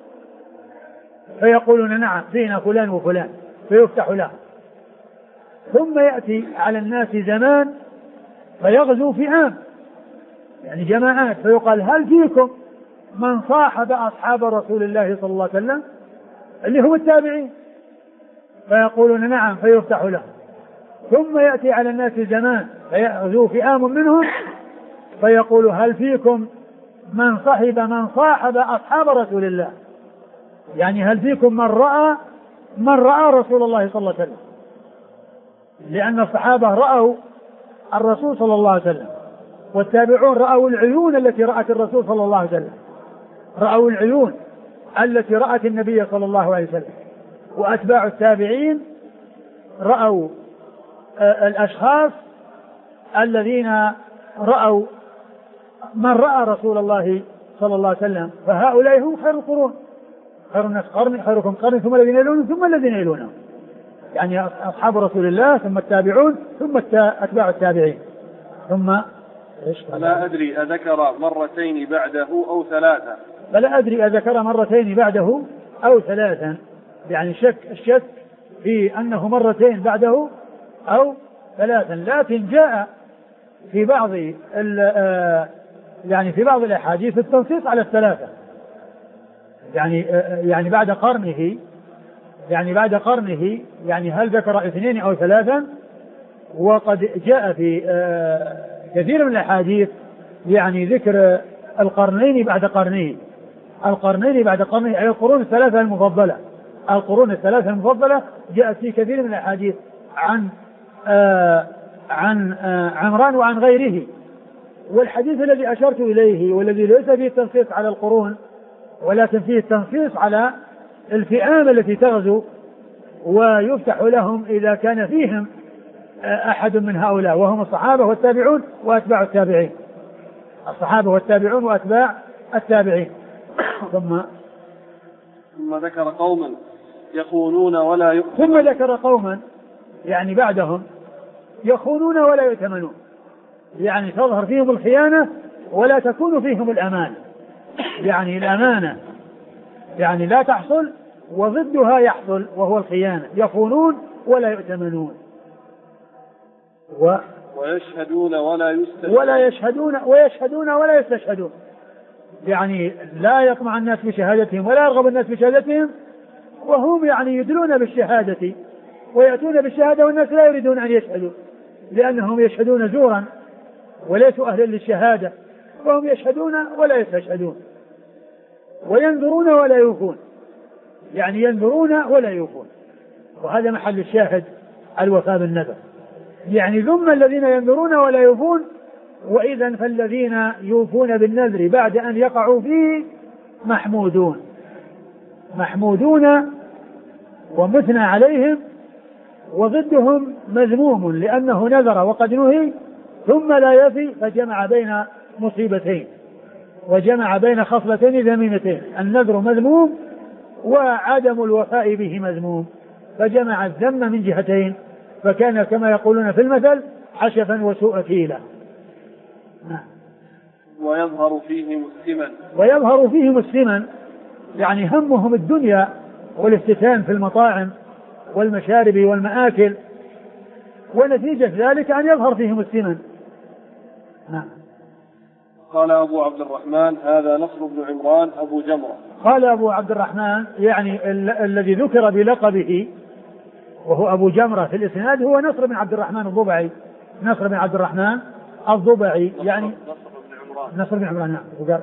فيقولون نعم فينا فلان وفلان، فيفتح له. ثم يأتي على الناس زمان فيغزو فئام يعني جماعات، فيقال هل فيكم من صاحب أصحاب رسول الله صلى الله عليه وسلم اللي هم التابعين، فيقولون نعم فيفتح له. ثم يأتي على الناس زمان فيغزو فئام منهم فيقول هل فيكم من صاحب أصحاب رسول الله، يعني هل فيكم من رأى رسول الله صلى الله عليه وسلم، لأن الصحابة رأوا الرسول صلى الله عليه وسلم والتابعون رأوا العيون التي رأت الرسول صلى الله عليه وسلم، رأوا العيون التي رأت النبي صلى الله عليه وسلم. وأتباع التابعين رأوا الأشخاص الذين رأوا من رأى رسول الله صلى الله عليه وسلم، فهؤلاء هم خير القرون، خير الناس قرني، خيركم قرني ثم الذين يلونهم ثم الذين يلونهم، يعني أصحاب رسول الله ثم التابعون ثم أتباع التابعين ثم لا أدري أذكر مرتين بعده أو ثلاثة. فلا أدري أذكر مرتين بعده أو ثلاثا، يعني الشك في أنه مرتين بعده أو ثلاثا. لكن جاء في بعض يعني في بعض الأحاديث التنصيص على الثلاثة، يعني بعد قرنه، يعني هل ذكر اثنين أو ثلاثا. وقد جاء في كثير من الأحاديث يعني ذكر القرنين بعد قرنين، أي القرون الثلاثة المفضلة. القرون الثلاثة المفضلة جاءت في كثير من الأحاديث عن عمران وعن غيره. والحديث الذي أشرت إليه والذي ليس فيه التنصيص على القرون ولكن فيه التنصيص على الفئام التي تغزو ويفتح لهم إذا كان فيهم أحد من هؤلاء، وهم الصحابة والتابعون وأتباع التابعين، الصحابة والتابعون وأتباع التابعين. ثم ذكر قوما يخونون ولا يؤتمنون. ثم ذكر قوما يعني بعدهم يخونون ولا يؤتمنون، يعني تظهر فيهم الخيانة ولا تكون فيهم الأمانة، يعني الأمانة يعني لا تحصل وضدها يحصل وهو الخيانة. يخونون ولا يؤتمنون ويشهدون ولا يستشهدون ويشهدون ولا يستشهدون، يعني لا يطمع الناس بشهادتهم ولا يرغب الناس بشهادتهم، وهم يعني يدلون بالشهادة ويأتون بالشهادة والناس لا يريدون أن يشهدوا لأنهم يشهدون زورا وليسوا أهلا للشهادة، وهم يشهدون ولا يستشهدون. وينذرون ولا يوفون، يعني ينذرون ولا يوفون، وهذا محل الشاهد الوفاء بالنذر. يعني ثم الذين ينذرون ولا يوفون، وإذا فالذين يوفون بالنذر بعد أن يقعوا فيه محمودون ومثنى عليهم، وضدهم مذموم لأنه نذر وقد نهي ثم لا يفي، فجمع بين مصيبتين وجمع بين خصلتين ذميمتين، النذر مذموم وعدم الوفاء به مذموم، فجمع الذم من جهتين، فكان كما يقولون في المثل حشفا وسوء كيلة. ويظهر فيه مسلما، يعني همهم الدنيا والافتتان في المطاعم والمشارب والمآكل، ونتيجة ذلك أن يظهر فيه مسلما. قال أبو عبد الرحمن هذا نصر بن عمران أبو جمرة. قال أبو عبد الرحمن يعني الذي ذكر بلقبه وهو أبو جمرة في الإسناد هو نصر بن عبد الرحمن الضبعي، نصر بن عبد الرحمن الضبعي، يعني نصر بن عمران،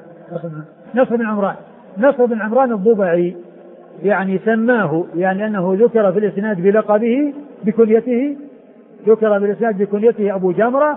نصر بن عمران الضبعي، يعني سماه يعني أنه ذكر في الإسناد بلقبه بكنيته، ذكر بالإسناد بكنيته أبو جمرة.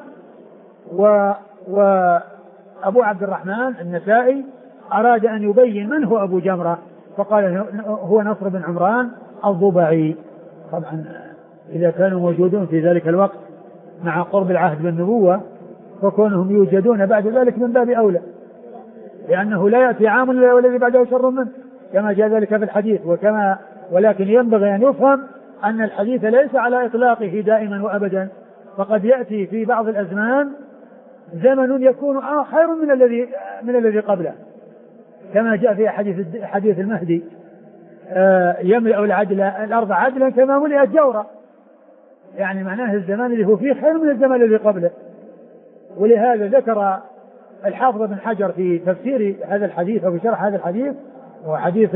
وأبو عبد الرحمن النسائي أراد أن يبين من هو أبو جمرة فقال هو نصر بن عمران الضبعي. طبعا إذا كانوا موجودون في ذلك الوقت مع قرب العهد بالنبوة فكونهم يوجدون بعد ذلك من باب أولى، لأنه لا يأتي عام إلا والذي بعده شر منه كما جاء ذلك في الحديث. ولكن ينبغي أن يفهم أن الحديث ليس على إطلاقه دائما وأبدا، فقد يأتي في بعض الأزمان زمن يكون خير من الذي قبله، كما جاء في حديث المهدي يملأ الأرض عدلا كما ملئت جورا، يعني معناه الزمان اللي هو فيه خير من الزمان الذي قبله. ولهذا ذكر الحافظ بن حجر في تفسير هذا الحديث أو في شرح هذا الحديث، وحديث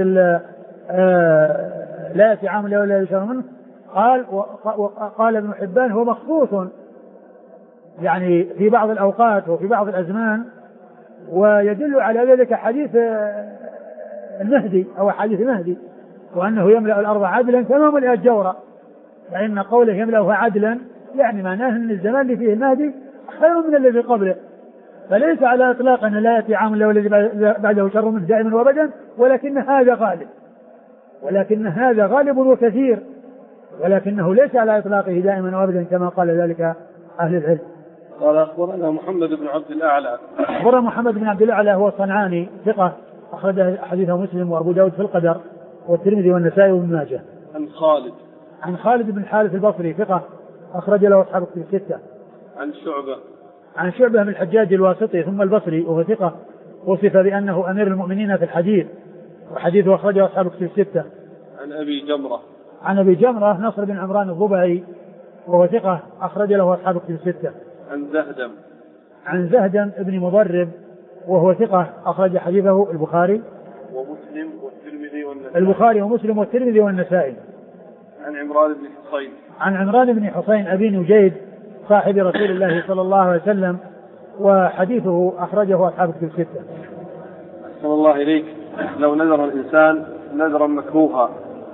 لا يأتي عام إلا ولا يشر منه، قال ابن حبان هو مخصوص يعني في بعض الأوقات وفي بعض الأزمان، ويدل على ذلك حديث المهدي أو حديث المهدي، وأنه يملأ الأرض عدلا كما ملئت جورا، فإن قوله يملأها عدلا يعني معناه أن الزمان اللي فيه المهدي خير من الذي قبله، فليس على إطلاق أن لا يأتي عام الله والذي بعده شر منه دائما وأبدا، ولكن هذا غالب وكثير، ولكنه ليس على إطلاقه دائما وأبدا كما قال ذلك أهل العلم. قال أخبرنا محمد بن عبد الأعلى. أخبرنا محمد بن عبد الأعلى هو الصنعاني ثقة أخرج حديثه مسلم وأبو داود في القدر والترمذي والنسائي وابن ماجه. عن خالد بن الحارث البصري ثقة أخرج له أصحاب الكتب الستة. عن شعبة بن الحجاج الواسطي ثم البصري وهو ثقة وصف بأنه أمير المؤمنين في الحديث وحديثه أخرجه أصحاب الكتب الستة. عن أبي جمرة نصر بن عمران الضبعي وهو ثقة أخرج له أصحاب الكتب الستة. عن زهدم بن مضرب وهو ثقة أخرج حديثه البخاري ومسلم والترمذي والنسائي. عن عمران بن حسين أبي نجيد صاحب رسول الله صلى الله عليه وسلم وحديثه أخرجه أصحاب الكتب الستة. أحسن الله إليك. لو نذر الإنسان نذرا مكروها،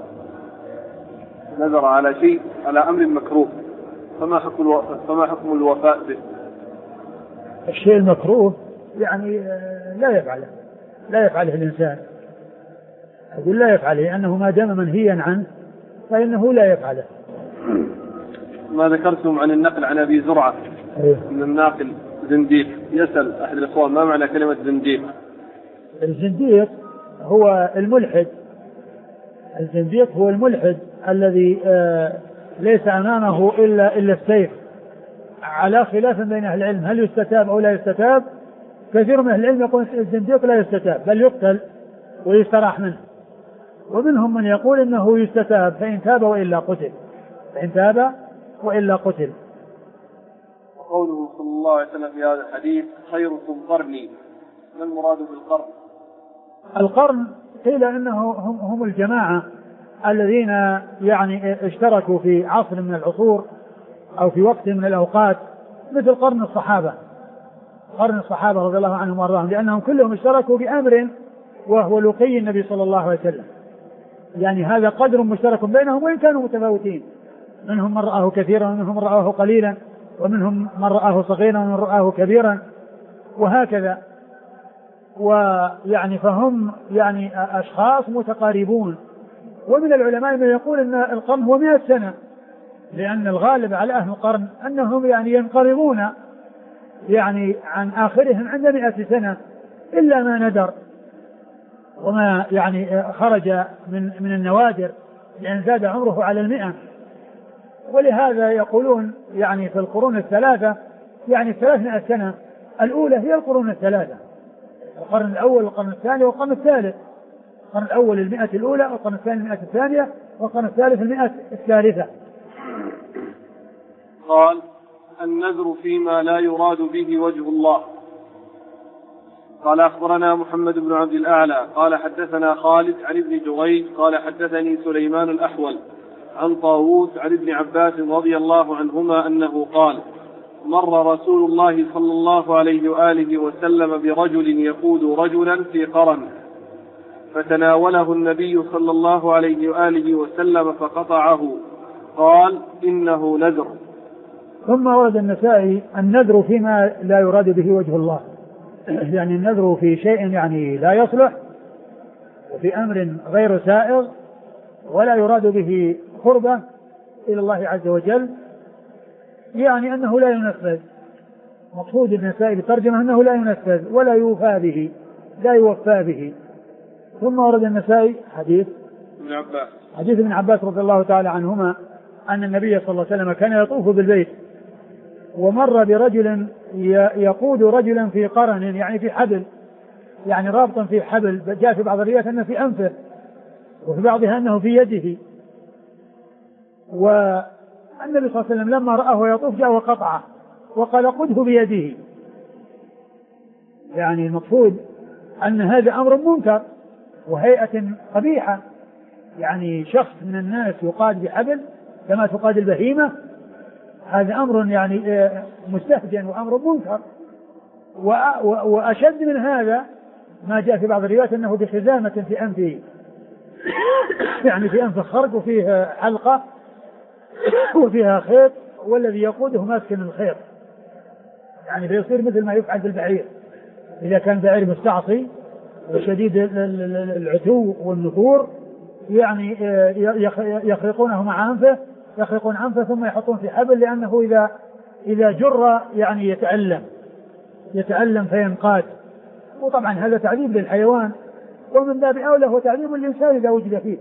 نذر على شيء على أمر مكروه، فما حكم الوفاء به؟ الشيء المكروه يعني لا يفعله الإنسان، أقول لا يفعله لأنه ما دام منهيا عنه فإنه لا يفعله. ما ذكرتم عن النقل عن أبي زرعة من الناقل زنديق، يسأل أحد الأخوان ما معنى كلمة زنديق؟ الزنديق هو الملحد، الذي ليس أمامه إلا السيف، على خلاف بين أهل العلم هل يستتاب أو لا يستتاب. كثير من أهل العلم يقول الزنديق لا يستتاب بل يقتل ويستراح منه، ومنهم من يقول إنه يستتاب فإن تاب وإلا قتل. وقوله صلى الله عليه وسلم في هذا الحديث خيركم قرني، ما المراد بالقرن؟ القرن قيل إنه هم الجماعة الذين يعني اشتركوا في عصر من العصور أو في وقت من الأوقات، مثل قرن الصحابة رضي الله عنهم وارضاهم، لأنهم كلهم اشتركوا بأمر وهو لقي النبي صلى الله عليه وسلم. يعني هذا قدر مشترك بينهم وإن كانوا متفاوتين، منهم من رآه كثيرا ومنهم من رآه قليلا ومنهم من رآه صغيرا ومن رآه كبيرا وهكذا. ويعني فهم يعني أشخاص متقاربون. ومن العلماء من يقول أن القرن هو 100 سنة، لأن الغالب على أهل القرن أنهم يعني ينقرضون يعني عن آخرهم عند 100 سنة إلا ما ندر وما يعني خرج من النوادر لأن زاد عمره على 100. ولهذا يقولون يعني في القرون الثلاثة يعني 300 سنة الأولى هي القرون الثلاثة، القرن الأول والقرن الثاني والقرن الثالث. القرن الأول 100 الأولى والقرن الثاني 100 الثانية والقرن الثالث 100 الثالثة. قال النذر فيما لا يراد به وجه الله. قال أخبرنا محمد بن عبد الأعلى قال حدثنا خالد عن ابن جريج قال حدثني سليمان الأحول عن طاووس عن ابن عباس رضي الله عنهما أنه قال مر رسول الله صلى الله عليه وآله وسلم برجل يقود رجلا في قرن، فتناوله النبي صلى الله عليه وآله وسلم فقطعه، قال إنه نذر. ثم ورد النسائي النذر فيما لا يراد به وجه الله، يعني النذر في شيء يعني لا يصلح وفي أمر غير سائغ ولا يراد به قربة إلى الله عز وجل، يعني أنه لا ينفذ. مقصود النسائي بالترجمة أنه لا ينفذ ولا يوفى به. ثم ورد النسائي حديث ابن عباس رضي الله تعالى عنهما أن النبي صلى الله عليه وسلم كان يطوف بالبيت ومر برجل يقود رجلا في قرن، يعني في حبل، يعني رابطا في حبل، جاء في بعض الروايات أنه في أنفه وفي بعضها أنه في يده. والنبي صلى الله عليه وسلم لما رآه يطوف جاء وقطعه وقال قده بيده. يعني المقصود أن هذا أمر منكر وهيئة قبيحة، يعني شخص من الناس يقاد بحبل كما تقاد البهيمة، هذا أمر يعني مستهجن وأمر منكر. وأشد من هذا ما جاء في بعض الروايات أنه بخزامة في أنفه، يعني في أنف خرق وفيه حلقة وفيها خيط والذي يقوده ماسك الخيط. يعني فيصير مثل ما يفعل بالبعير، إذا كان بعير مستعصي وشديد العتو والنفور يعني يخرقونه مع أنفه، يخرقون أنفه ثم يحطون في حبل، لأنه إذا جر يعني يتألم فينقاد. وطبعا هذا تعذيب للحيوان، ومن باب أولى هو تعذيب للإنسان إذا وجد فيه.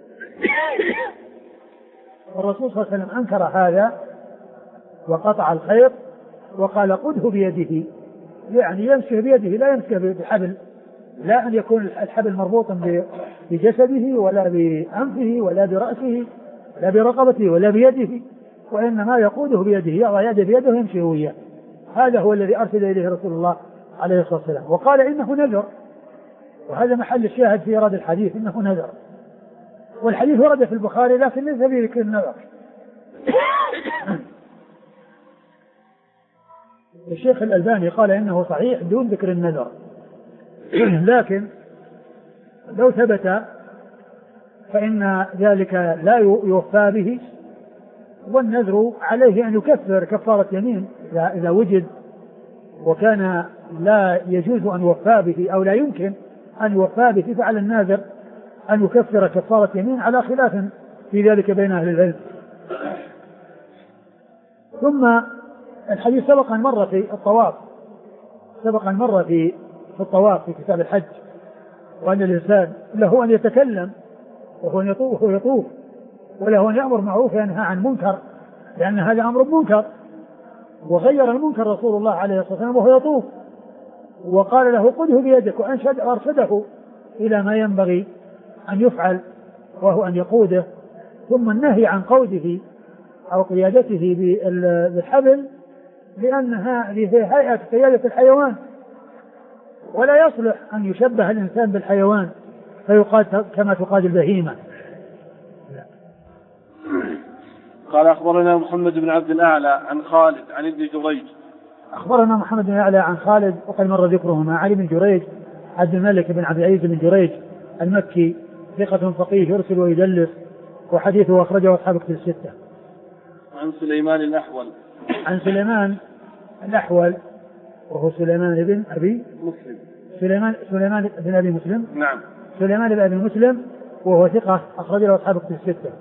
الرسول صلى الله عليه وسلم أنكر هذا وقطع الخيط وقال قده بيده، يعني يمسه بيده لا يمسه بحبل، لا أن يكون الحبل مربوطا بجسده ولا بأنفه ولا برأسه ولا برقبته ولا بيده، وإنما يقوده بيده، يضع يده بيده ويمشي وياه. هذا هو الذي أرسل إليه رسول الله عليه الصلاة والسلام. وقال إنه نذر، وهذا محل الشاهد في إيراد الحديث، إنه نذر. والحديث ورد في البخاري لكن ليس فيه ذكر النذر. الشيخ الألباني قال إنه صحيح دون ذكر النذر، لكن لو ثبت فإن ذلك لا يوفى به، والنذر عليه أن يكفر كفارة يمين إذا وجد وكان لا يجوز أن يوفى به أو لا يمكن أن يوفى به، فعلى الناذر أن يكفر كفارة يمين، على خلاف في ذلك بين أهل العلم. ثم الحديث سبق أن مر في الطواف، سبق أن مر في الطواف في كتاب الحج، وأن الإنسان له أن يتكلم وهو يطوف، وله أن يأمر معروف وينهى عن منكر، لأن هذا أمر منكر، وغير المنكر رسول الله عليه الصلاة والسلام وهو يطوف، وقال له قده بيدك، وأرشده إلى ما ينبغي أن يفعل وهو أن يقوده. ثم النهي عن قوده أو قيادته بالحبل، لأن هذه هيئة قيادة الحيوان، ولا يصلح أن يشبه الإنسان بالحيوان فيقاد كما تقاد البهيمة. قال أخبرنا محمد بن عبد الأعلى عن خالد عن ابن جريج. أخبرنا محمد بن الأعلى عن خالد وقد مر ذكرهما، عن ابن جريج عبد الملك بن عبد العزيز بن جريج المكي ثقة فقيه يرسل ويدلس، وحديثه أخرجه أصحاب كتب الستة. عن سليمان الأحول. عن سليمان الأحول وهو سليمان بن أبي مسلم. سليمان بن أبي مسلم. نعم. سليمان بن أبي مسلم وهو ثقة أخرج له أصحاب كتب الستة.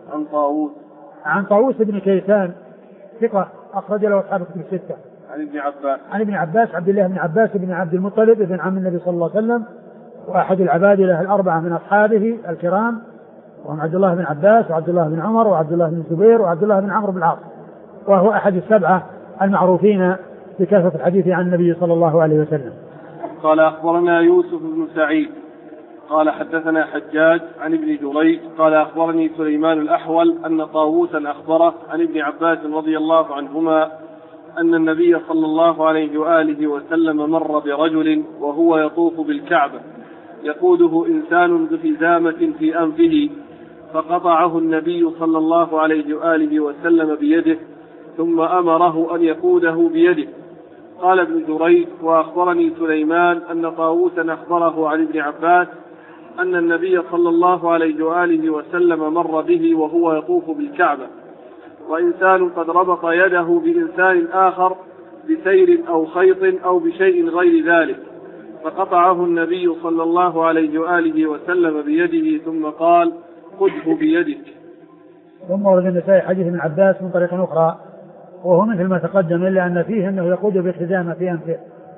عن طاووس بن كيسان ثقة أخرج له أصحاب كتب الستة. عن ابن عباس عبد الله بن عباس بن عبد المطلب ابن عم النبي صلى الله عليه وسلم، وأحد العبادلة الأربعة من أصحابه الكرام، وهم عبد الله بن عباس وعبد الله بن عمر وعبد الله بن الزبير وعبد الله بن عمرو بن العاص، وهو أحد السبعة المعروفين بكثرة الحديث عن النبي صلى الله عليه وسلم. قال أخبرنا يوسف بن سعيد قال حدثنا حجاج عن ابن جريج قال أخبرني سليمان الأحول أن طاووسا أخبره عن ابن عباس رضي الله عنهما أن النبي صلى الله عليه وآله وسلم مر برجل وهو يطوف بالكعبة يقوده إنسان بحزامة في أنفه، فقطعه النبي صلى الله عليه وآله وسلم بيده ثم أمره أن يقوده بيده. قال ابن جريج وأخبرني سليمان أن طاووسا أخبره عن ابن عباس أن النبي صلى الله عليه وآله وسلم مر به وهو يطوف بالكعبة وإنسان قد ربط يده بإنسان آخر بسير أو خيط أو بشيء غير ذلك، فقطعه النبي صلى الله عليه وآله وسلم بيده ثم قال خذه بيدك. ثم ورد النسائي حديث ابن عباس من طريق أخرى وهو مثل ما تقدم، إلا أن فيه أنه يقود بالحزامة في أنفه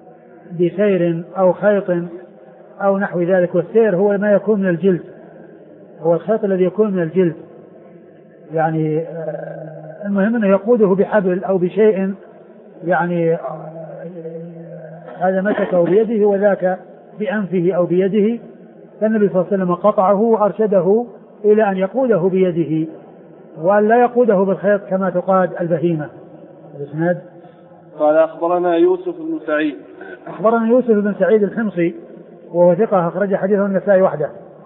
بسير أو خيط أو نحو ذلك، والسير هو ما يكون من الجلد، هو الخيط الذي يكون من الجلد، يعني المهم أنه يقوده بحبل أو بشيء، يعني هذا مسكه بيده وذاك بأنفه أو بيده، فالنبي صلى الله عليه وسلم قطعه وأرشده إلى أن يقوده بيده وأن لا يقوده بالخيط كما تقاد البهيمة. الإسناد قال أخبرنا يوسف بن سعيد. أخبرنا يوسف بن سعيد الحمصي وهو ثقة أخرج حديثه النسائي وحده.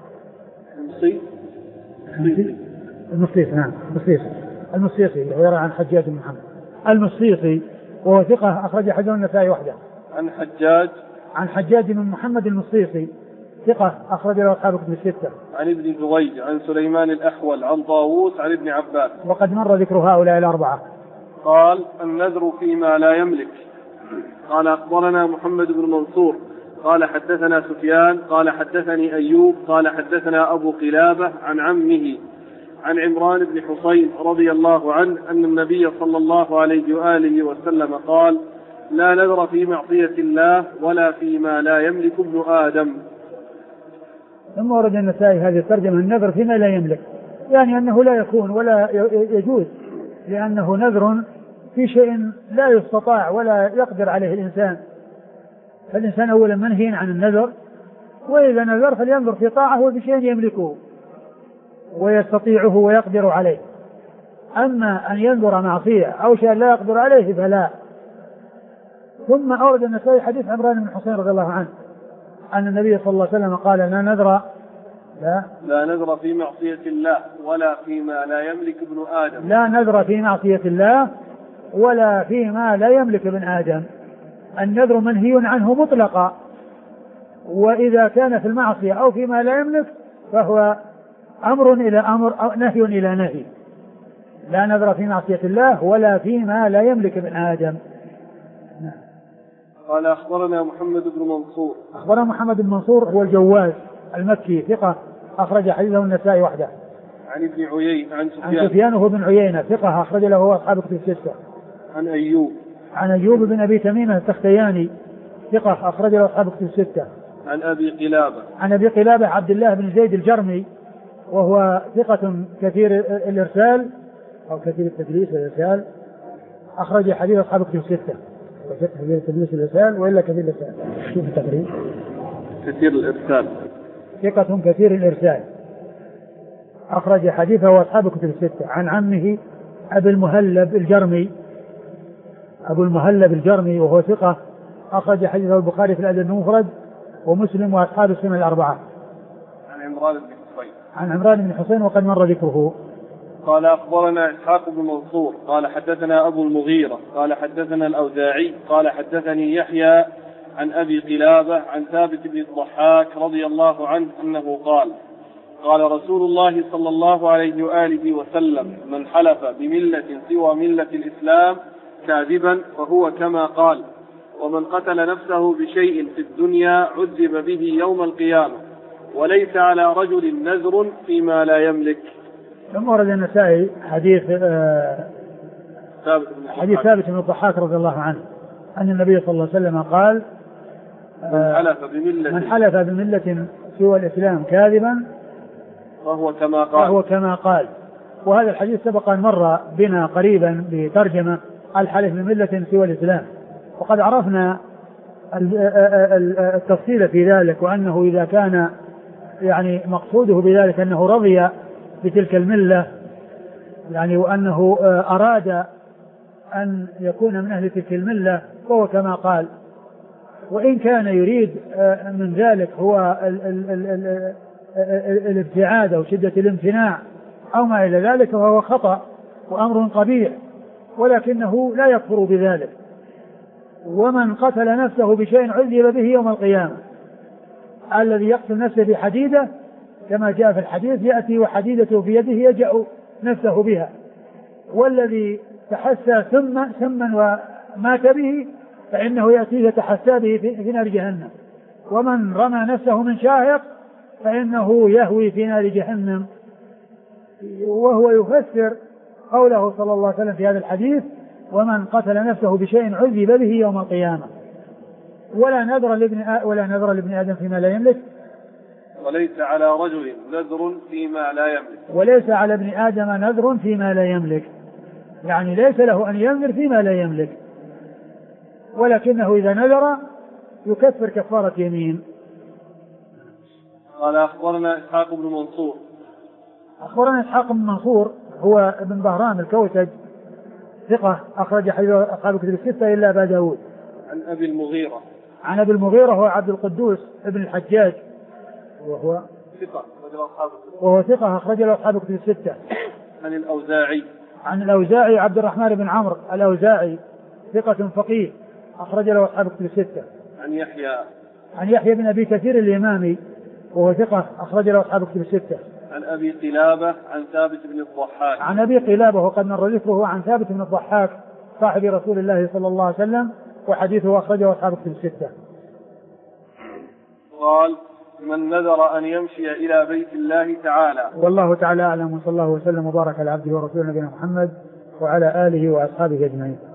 المصيصي نعم المصيصي يروي عن حجاج بن محمد المصيصي وهو ثقة أخرج حديثه النسائي وحده. عن حجاج بن محمد المصيصي ثقة أخرج له أصحاب كتب الستة. عن ابن جريج عن سليمان الأحول عن طاووس عن ابن عباس. وقد مر ذكر هؤلاء الأربعة. قال النذر فيما لا يملك. قال أخبرنا محمد بن منصور قال حدثنا سفيان قال حدثني أيوب قال حدثنا أبو قلابة عن عمه عن عمران بن حصين رضي الله عنه أن النبي صلى الله عليه وآله وسلم قال: لا نذر في معصية الله ولا فيما لا يملك ابن آدم. ثم ورد النسائي هذه الترجمة: النذر فيما لا يملك، يعني أنه لا يكون ولا يجوز، لأنه نذر في شيء لا يستطاع ولا يقدر عليه الإنسان، فالإنسان أولا منهي عن النذر، وإذا نذر فلينظر في طاعة وفي شيء يملكه ويستطيعه ويقدر عليه. أما أن ينذر معصية أو شيء لا يقدر عليه فلا. ثم أورد النسائي حديث عمران بن حصين رضي الله عنه أن النبي صلى الله عليه وسلم قال: لا نذر في معصية الله ولا فيما لا يملك ابن آدم. لا نذر في معصية الله ولا فيما لا يملك ابن آدم. النذر منهي عنه مطلقا، وإذا كان في المعصية أو فيما لا يملك فهو أمر إلى أمر أو نهي إلى نهي. لا نذر في معصية الله ولا فيما لا يملك ابن آدم. قال أخبرنا محمد بن منصور. أخبرنا محمد بن منصور هو الجواز المكي ثقة أخرج حديثه النسائي وحده. عن ابن عيينة عن سفيان هو بن عيينة ثقة أخرج له أصحاب كتب الستة. عن أيوب بن أبي تميمة السختياني ثقة أخرج له أصحاب كتب الستة. عن أبي قلابة عبد الله بن زيد الجرمي وهو ثقة كثير الإرسال أو كثير التدليس والإرسال، أخرج حديث أصحاب كتب الستة. كثير التدليس والإرسال وإلا كثير الإرسال؟ شوف التقريب. كثير الإرسال. ثقة كثير الإرسال أخرج حديثه وأصحاب كتب الستة. عن عمه أبو المهلب الجرمي وهو ثقة أخرج حديثه البخاري في الأدب المفرد ومسلم وأصحاب السنن الأربعة. عن عمران بن حصين وقد مر ذكره. قال أخبرنا إسحاق بن منصور قال حدثنا أبو المغيرة قال حدثنا الأوزاعي قال حدثني يحيى عن أبي قلابة عن ثابت بن الضحاك رضي الله عنه أنه قال رسول الله صلى الله عليه وآله وسلم: من حلف بملة سوى ملة الإسلام كاذبا فهو كما قال، ومن قتل نفسه بشيء في الدنيا عذب به يوم القيامة، وليس على رجل نذر فيما لا يملك. ثم ورد النسائي حديث ثابت بن الضحاك رضي الله عنه أن النبي صلى الله عليه وسلم قال: من حلف بملة سوى الإسلام كاذبا فهو كما قال. وهذا الحديث سبق أن مر بنا قريبا بترجمة الحلف بملة سوى الإسلام، وقد عرفنا التفصيل في ذلك، وأنه إذا كان يعني مقصوده بذلك أنه رضي بتلك الملة، يعني وأنه أراد أن يكون من أهل تلك الملة فهو كما قال. وإن كان يريد من ذلك هو الابتعاد أو شدة الامتناع أو ما إلى ذلك فهو خطأ وأمر قبيح، ولكنه لا يكفر بذلك. ومن قتل نفسه بشيء عذب به يوم القيامة. الذي يقتل نفسه بحديدة كما جاء في الحديث يأتي وحديدته في يده يجأ نفسه بها، والذي تحسى سما ومات به فإنه يأتيه يتحسى به في نار جهنم، ومن رمى نفسه من شاهق فإنه يهوي في نار جهنم. وهو يفسر قوله صلى الله عليه وسلم في هذا الحديث: ومن قتل نفسه بشيء عذب به يوم القيامة. ولا نذر لابن آدم فيما لا يملك، وليس على رجل نذر فيما لا يملك. وليس على ابن آدم نذر فيما لا يملك، يعني ليس له أن ينذر فيما لا يملك، ولكنه إذا نذر يكفر كفارة يمين. قال أخبرنا إسحاق بن منصور. أخبرنا إسحاق بن منصور هو ابن بهرام الكوسج ثقة أخرج حديث أصحاب كتب الستة إلا أبا داود. عن أبي المغيرة. عن أبي المغيرة هو عبد القدوس ابن الحجاج وهو ثقة أخرج له أصحاب كتب الستة. عن الأوزاعي عبد الرحمن بن عمرو الأوزاعي ثقة فقيه أخرج له أصحاب كتب الستة. عن يحيى بن أبي كثير اليمامي وهو ثقة أخرج له أصحاب كتب الستة. عن أبي قلابة عن ثابت بن الضحاك. عن أبي قلابة وقد مر ذكره عن ثابت بن الضحاك صاحب رسول الله صلى الله عليه وسلم وحديثه أخرجه أصحاب الكتب الستة. قال: من نذر أن يمشي إلى بيت الله تعالى. والله تعالى أعلم، وصلى الله وسلم وبارك على عبده ورسوله نبينا محمد وعلى آله وأصحابه أجمعين.